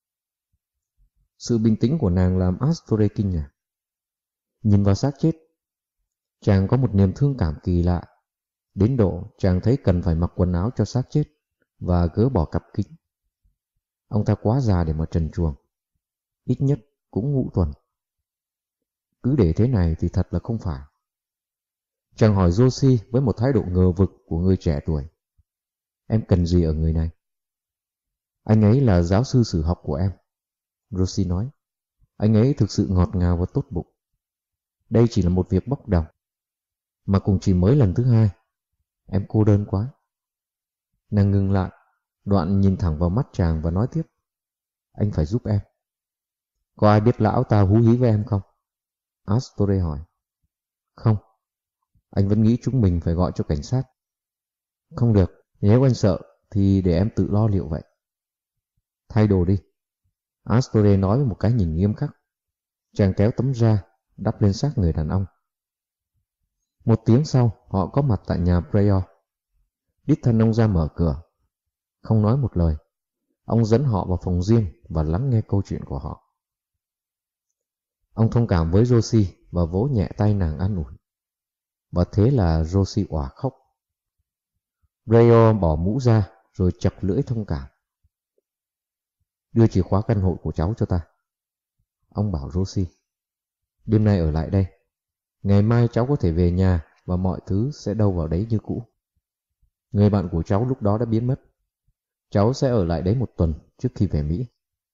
Sự bình tĩnh của nàng làm Astore kinh ngạc. Nhìn vào xác chết, chàng có một niềm thương cảm kỳ lạ, đến độ chàng thấy cần phải mặc quần áo cho xác chết và gỡ bỏ cặp kính. Ông ta quá già để mà trần truồng, ít nhất cũng ngũ tuần. Cứ để thế này thì thật là không phải. Chàng hỏi Rosie với một thái độ ngờ vực của người trẻ tuổi. Em cần gì ở người này? Anh ấy là giáo sư sử học của em, Rosie nói. Anh ấy thực sự ngọt ngào và tốt bụng. Đây chỉ là một việc bốc đồng, mà cũng chỉ mới lần thứ hai. Em cô đơn quá. Nàng ngừng lại, đoạn nhìn thẳng vào mắt chàng và nói tiếp. Anh phải giúp em. Có ai biết lão ta hú hí với em không? Astore hỏi. Không. Anh vẫn nghĩ chúng mình phải gọi cho cảnh sát. Không được, nếu anh sợ thì để em tự lo liệu vậy. Thay đồ đi, Astore nói với một cái nhìn nghiêm khắc. Chàng kéo tấm da đắp lên xác người đàn ông. Một tiếng sau, họ có mặt tại nhà Breyor. Đích thân ông ra mở cửa. Không nói một lời, ông dẫn họ vào phòng riêng và lắng nghe câu chuyện của họ. Ông thông cảm với Rosie và vỗ nhẹ tay nàng an ủi. Và thế là Rosie òa khóc. Breyor bỏ mũ ra rồi chặt lưỡi thông cảm. Đưa chìa khóa căn hộ của cháu cho ta, ông bảo Rosie. Đêm nay ở lại đây. Ngày mai cháu có thể về nhà và mọi thứ sẽ đâu vào đấy như cũ. Người bạn của cháu lúc đó đã biến mất. Cháu sẽ ở lại đấy một tuần trước khi về Mỹ.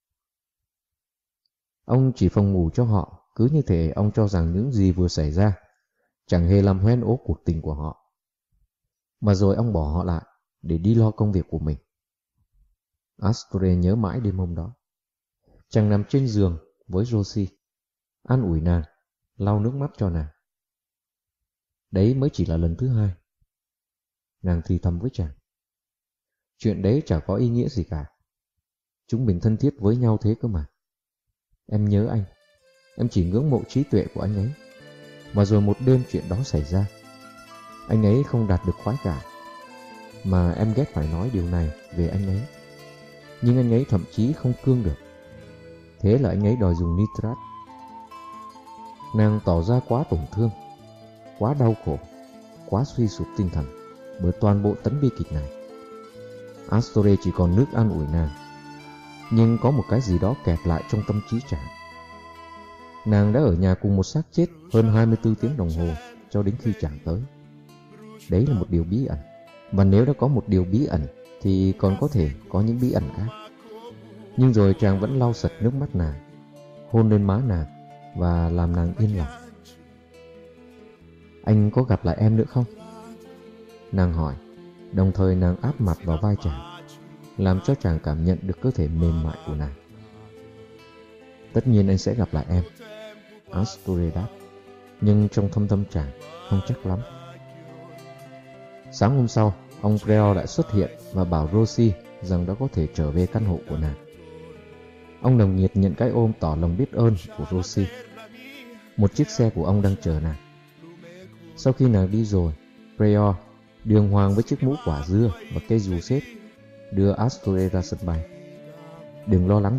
Ông chỉ phòng ngủ cho họ, cứ như thể ông cho rằng những gì vừa xảy ra chẳng hề làm hoen ố cuộc tình của họ. Mà rồi ông bỏ họ lại để đi lo công việc của mình. Astore nhớ mãi đêm hôm đó. Chàng nằm trên giường với Rosie, an ủi nàng, lau nước mắt cho nàng. Đấy mới chỉ là lần thứ hai
Nàng thì thầm với chàng. Chuyện đấy chả có ý nghĩa gì cả. Chúng mình thân thiết với nhau thế cơ mà. Em nhớ anh. Em chỉ ngưỡng mộ trí tuệ của anh ấy. Và rồi một đêm chuyện đó xảy ra. Anh ấy không đạt được khoái cảm. Mà em ghét phải nói điều này về anh ấy. Nhưng anh ấy thậm chí không cương được. Thế là anh ấy đòi dùng nitrat. Nàng tỏ ra quá tổn thương, quá đau khổ, quá suy sụp tinh thần bởi toàn bộ tấn bi kịch này. Astore chỉ còn nước an ủi nàng. Nhưng có một cái gì đó kẹt lại trong tâm trí chàng. Nàng đã ở nhà cùng một xác chết hơn hai mươi tư tiếng đồng hồ cho đến khi chàng tới. Đấy là một điều bí ẩn. Và nếu đã có một điều bí ẩn thì còn có thể có những bí ẩn khác. Nhưng rồi chàng vẫn lau sạch nước mắt nàng, hôn lên má nàng và làm nàng yên lòng. Anh có gặp lại em nữa không? Nàng hỏi, đồng thời nàng áp mặt vào vai chàng, làm cho chàng cảm nhận được cơ thể mềm mại của nàng. Tất nhiên anh sẽ gặp lại em, Astore đáp, nhưng trong thâm tâm chàng không chắc lắm. Sáng hôm sau, ông Creole lại xuất hiện và bảo Rosie rằng đã có thể trở về căn hộ của nàng. Ông nồng nhiệt nhận cái ôm tỏ lòng biết ơn của Rosie. Một chiếc xe của ông đang chờ nàng. Sau khi nàng đi rồi, Creole, đường hoàng với chiếc mũ quả dưa và cây dù xếp, đưa Astore ra sân bay. Đừng lo lắng